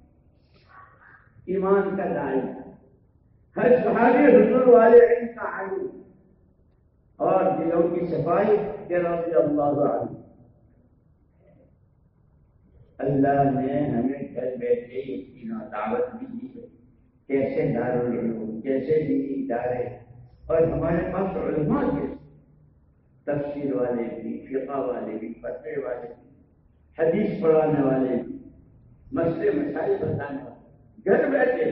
ایمان کا داعی، ہر صحابی حضور والے علم کا عالم اور دلوں کی صفائی کے رضی اللہ عنہ۔ اللہ نے ہمیں گھر بیٹھے یہ تینوں دعوت بھی دی ہے، کیسے دارالعلوم، کیسے دینی ادارے، اور ہمارے پاس علماء کے تفسیر والے بھی، فقہ والے بھی، فتوے والے بھی، حدیث پڑھانے والے بھی، مسئلے مسائل بتانے والے گھر بیٹھے۔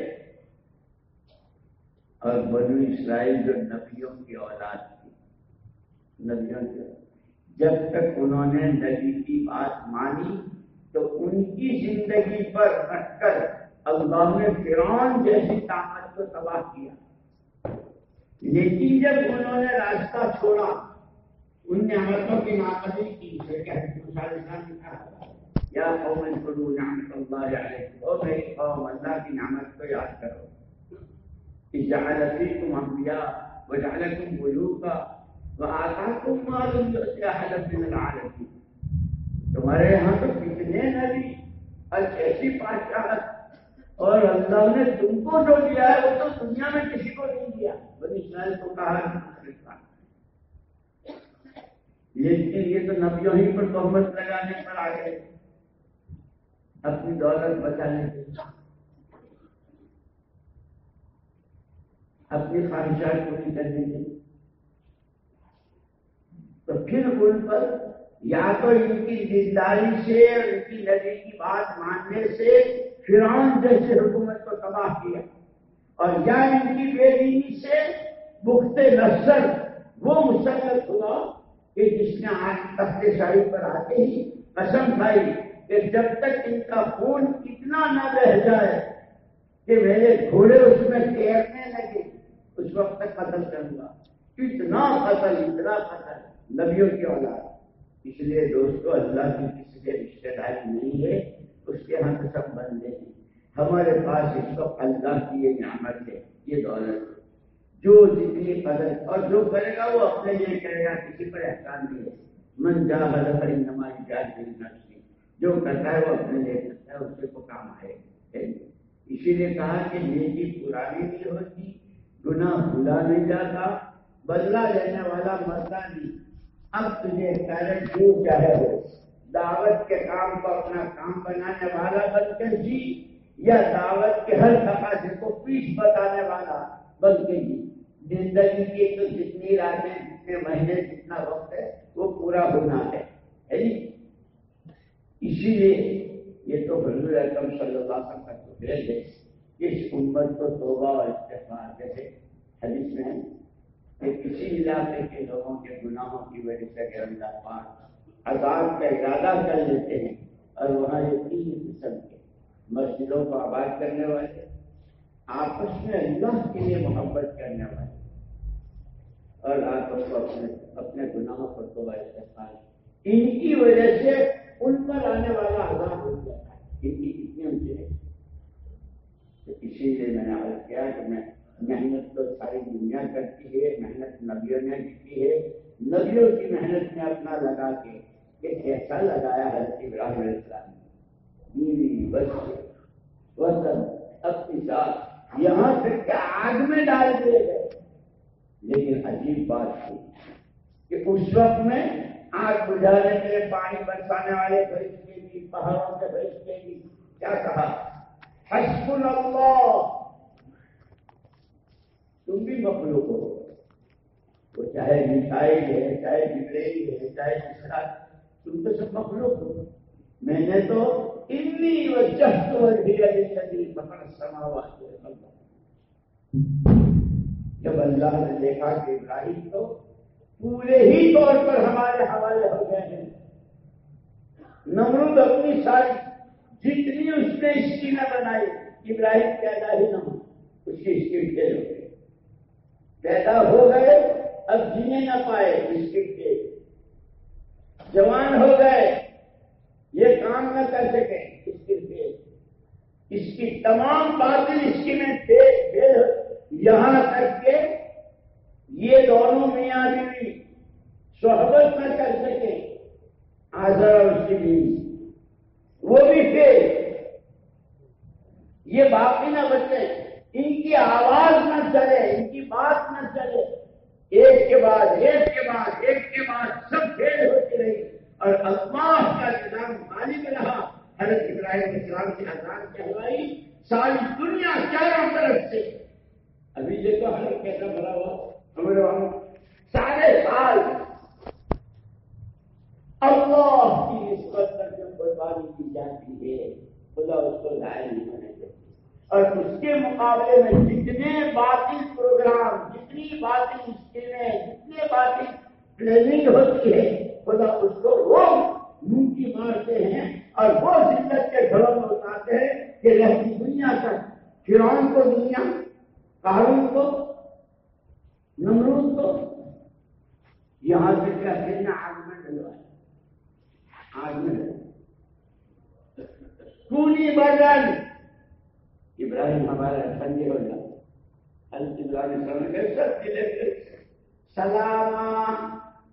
اور بنو اسرائیل جو نبیوں کی اولاد تھی، نبیوں کی جب تک انہوں نے نبی کی بات مانی تو ان کی زندگی پر رکھ کر اللہ نے فرعون جیسی طاقت کو تباہ کیا، لیکن جب انہوں نے راستہ چھوڑا، ان نعمتوں کی ناقدری کی، اسے کہتے ہیں یا قوم اذکروا نعمت اللہ علیکم، او میری قوم اللہ کی نعمت کو یاد کرو، جعل فیکم انبیاء وجعلکم ملوکا وآتاکم ما لم یؤت احدا من العالمین، تمہارے یہاں تو کتنے نبی اور ایسی بادشاہت، اور اللہ نے تم کو جو دیا ہے وہ تو دنیا میں کسی کو نہیں دیا۔ بنی اسرائیل کو کہا لیکن یہ تو نبیوں ہی پر تہمت لگانے پر آ گئے، اپنی دولت بچانے کے لیے، اپنی خواہشات پوری کرنے کے لیے، تو پھر ان پر یا تو ان کی دینداری سے، ان کی نبی کی بات ماننے سے فرعون جیسے حکومت کو تباہ کیا، اور یا ان کی بے دینی سے بخت نصر وہ مسلط ہوا کہ جس نے آج تخت شاہی پر آتے ہی قسم کھائی کہ جب تک ان کا خون اتنا نہ بہہ جائے کہ میرے گھوڑے اس میں تیرنے لگے اس وقت تک قتل کروں گا۔ اتنا قتل، اتنا قتل نبیوں کی اولاد۔ اس لیے دوستو، اللہ کی کسی سے رشتے داری نہیں ہے، اس کے ہاں تو سب بندے ہیں۔ ہمارے پاس اس وقت اللہ کی یہ نعمت ہے، یہ دولت ہے، جو جتنی قدر اور جو کرے گا وہ اپنے لیے کرے گا، کسی پر احسان نہیں ہے۔ من جاہد فإنما یجاہد لنفسہ، جو کرتا ہے وہ اپنے لیے کرتا ہے، اس سے کو کام آئے۔ اسی لیے کہا کہ نیکی پرانی نہیں ہوتی، گناہ بھولا نہیں جاتا، بدلہ لینے والا مرتا نہیں۔ اب تجھے چاہے جو چاہے ہو، دعوت کے کام کو اپنا کام بنانے والا بن کر جی، یا دعوت کے ہر تقاضے کو پیش بتانے والا بن کے جی۔ زندگی کی تو جتنی راتیں، جتنے مہینے، جتنا وقت ہے وہ پورا ہونا ہے۔ اسی لیے یہ تو حضور اکرم صلی اللہ علیہ وسلم کا توفیق ہے، اس امت کو توبہ اور استغفار، جیسے حدیث میں ہے کہ کسی علاقے کے لوگوں کے گناہوں کی وجہ سے کہ اللہ پاک عذاب کا ارادہ کر لیتے ہیں، اور وہاں یہ تین قسم کے مسجدوں کو آباد کرنے والے، آپس میں اللہ کے لیے محبت کرنے والے، اور آپس کو اپنے اپنے گناہوں پر توبہ استغفار، ان کی وجہ سے ان پر آنے والا عذاب ہو جاتا ہے۔ ان کی کتنی اونچی ہے، تو اسی لیے میں نے عرض کیا کہ میں محنت تو ساری دنیا کرتی ہے، محنت نبیوں نے کی ہے، نبیوں کی محنت میں اپنا لگا کے ایک ایسا لگایا حضرت ابراہیم علیہ السلام نے، بیوی بچے وطن اپنی ساتھ یہاں تک کہ آگ میں ڈال دیے گئے۔ لیکن عجیب بات تھی کہ اس وقت میں آگ بجھانے کے لیے پانی برسانے والے فرشتے بھی، پہاڑوں کے فرشتے بھی کیا کہا؟ حسبنا اللہ، تم بھی مخلوق ہو، وہ چاہے میکائیل ہے، چاہے جبرائیل ہے، چاہے اسرافیل، تم تو سب مخلوق ہو۔ میں نے تو انی وجہت وجہی للذی فطر السماوات والارض، جب اللہ نے دیکھا کہ ابراہیم تو پورے ہی طور پر ہمارے حوالے ہو گئے ہیں، نمرود اپنی ساری جتنی اس نے اسکیمیں بنائی، ابراہیم پیدا ہی نہ ہو، اس کی اسکیم فیل ہو گئی، پیدا ہو گئے اب جینے نہ پائے، اسکیم فیل، جوان ہو گئے یہ کام نہ کر سکے، اسکیم فیل، اس کی تمام باطل اسکیمیں فیل فیل یہاں تک کہ یہ دونوں میاں بیوی صحبت نہ کر سکے، آزر اور اس کی بیوی، وہ بھی فیل، یہ باقی نہ بچے، ان کی آواز نہ چلے، ان کی بات نہ چلے، ایک کے بعد ایک کے بعد ایک کے بعد سب فیل ہوتی رہی اور اللہ کا نظام غالب رہا۔ حضرت ابراہیم علیہ السلام کی اذان کہلائی ساری دنیا چاروں طرف سے، ابھی دیکھو حضرت کیسا بھرا ہوا ہمارے وہاں سارے سال اللہ کی نسبت پر جو قربانی کی جاتی ہے خدا اس کو ضائع نہیں ہونے دیتی، اور اس کے مقابلے میں جتنے باطل پروگرام، جتنی باطل اسکیمیں، جتنے باطل پلاننگ ہوتی ہے خدا اس کو وہ منہ کی مارتے ہیں اور وہ ذلت کے گھروں میں اتارتے ہیں کہ رہتی دنیا تک فرعون کو دنیا، قارون کو، نمرود کو، یہاں سے کیا کہنا آگ میں ڈلوائے، آگ میں ڈلوائے سونی بدن۔ ابراہیم ہمارا ٹھنڈے ہو جاتا، حضرت ابراہیم سمجھ سب کے لے سلام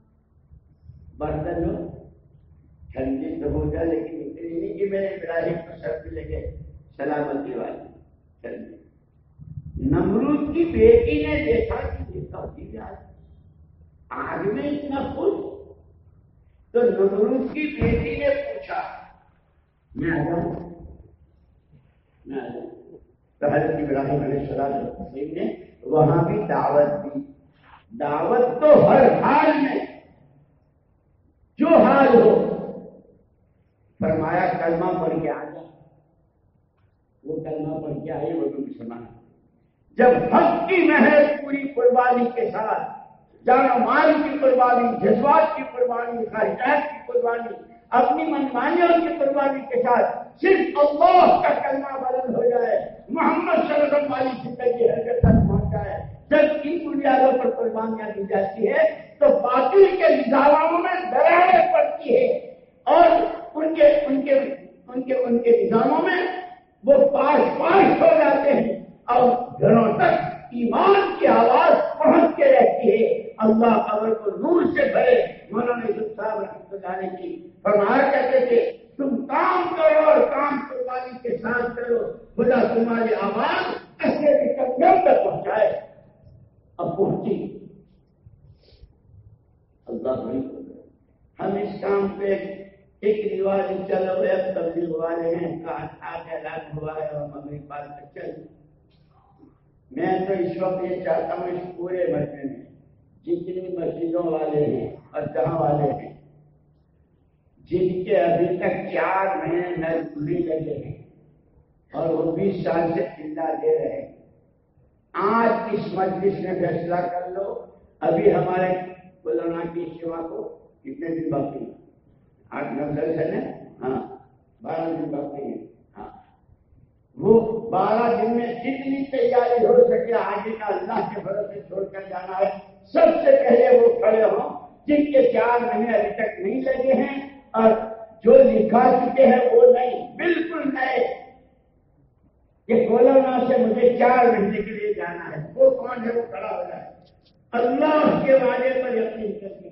برتن ہو ٹھنڈی تو ہو جائے لیکن اتنی نہیں کہ میں ابراہیم کو سب بھی لگے سلامتی والی ٹھنڈی۔ نمرود کی بیٹی نے دیکھا کہ یہ کافی آگ میں اتنا خوش، تو نمرود کی بیٹی نے پوچھا میں آ جاؤں، میں آ جاؤں، تو حضرت ابراہیم علیہ السلام نے وہاں بھی دعوت دی۔ دعوت تو ہر حال میں جو حال ہو، فرمایا کلمہ پڑھ کے آ جا، وہ کلمہ پڑھ کے آئے، وہ تم سنا۔ جب حق کی محض پوری قربانی کے ساتھ، جان و مال کی قربانی، جذبات کی قربانی، خواہشات کی قربانی، اپنی منمانیوں کی قربانی کے ساتھ صرف اللہ کا کلمہ بلند ہو جائے، محمد صلی اللہ علیہ وسلم والی زندگی حرکت تک پہنچ جائے، جب ان بنیادوں پر قربانیاں دی جاتی ہے تو باطل کے نظاموں میں دراڑیں پڑتی ہے اور ان کے ان کے ان کے ان کے نظاموں میں وہ پاش پاش ہو جاتے ہیں اور گھروں تک ایمان کی آواز پہنچ کے رہتی ہے۔ اللہ قبر کو نور سے بھرے۔ مولانا یوسف صاحب رحمۃ اللہ علیہ کی فرمایا کرتے تھے تم کام کرو اور کام قربانی کے ساتھ کرو، خدا تمہاری آواز ایسے کمیوں تک پہنچائے۔ اب پہنچی، اللہ بھائی ہم اس کام پہ ایک رواج چل رہے، اب تبدیل والے ہیں، کہا اعلان ہوا ہے اور مغرب بعد تک چل۔ میں تو اس وقت یہ چاہتا ہوں اس پورے مجمع میں جتنی مسجدوں والے ہیں اور جہاں والے ہیں جن کے ابھی تک چار مہینے نل نہیں لگے ہیں اور وہ بیس سال سے چندہ دے رہے ہیں، آج اس مجلس میں فیصلہ کر لو۔ ابھی ہمارے مولانا کی سیوا کو کتنے دن باقی ہیں؟ آٹھ نو دس ہے نا، ہاں بارہ دن باقی ہیں۔ ہاں وہ بارہ دن میں جتنی تیاری ہو سکے آگے کا اللہ کے بھروسے چھوڑ کر جانا ہے۔ سب سے پہلے وہ کھڑے ہوں جن کے چار مہینے ابھی تک نہیں لگے ہیں اور جو لکھا چکے ہیں وہ نہیں، بالکل نئے کہ کورونا سے مجھے چار مہینے کے لیے جانا ہے، وہ کون ہے وہ کھڑا ہو جائے، اللہ کے وعدے پر یقین کر کے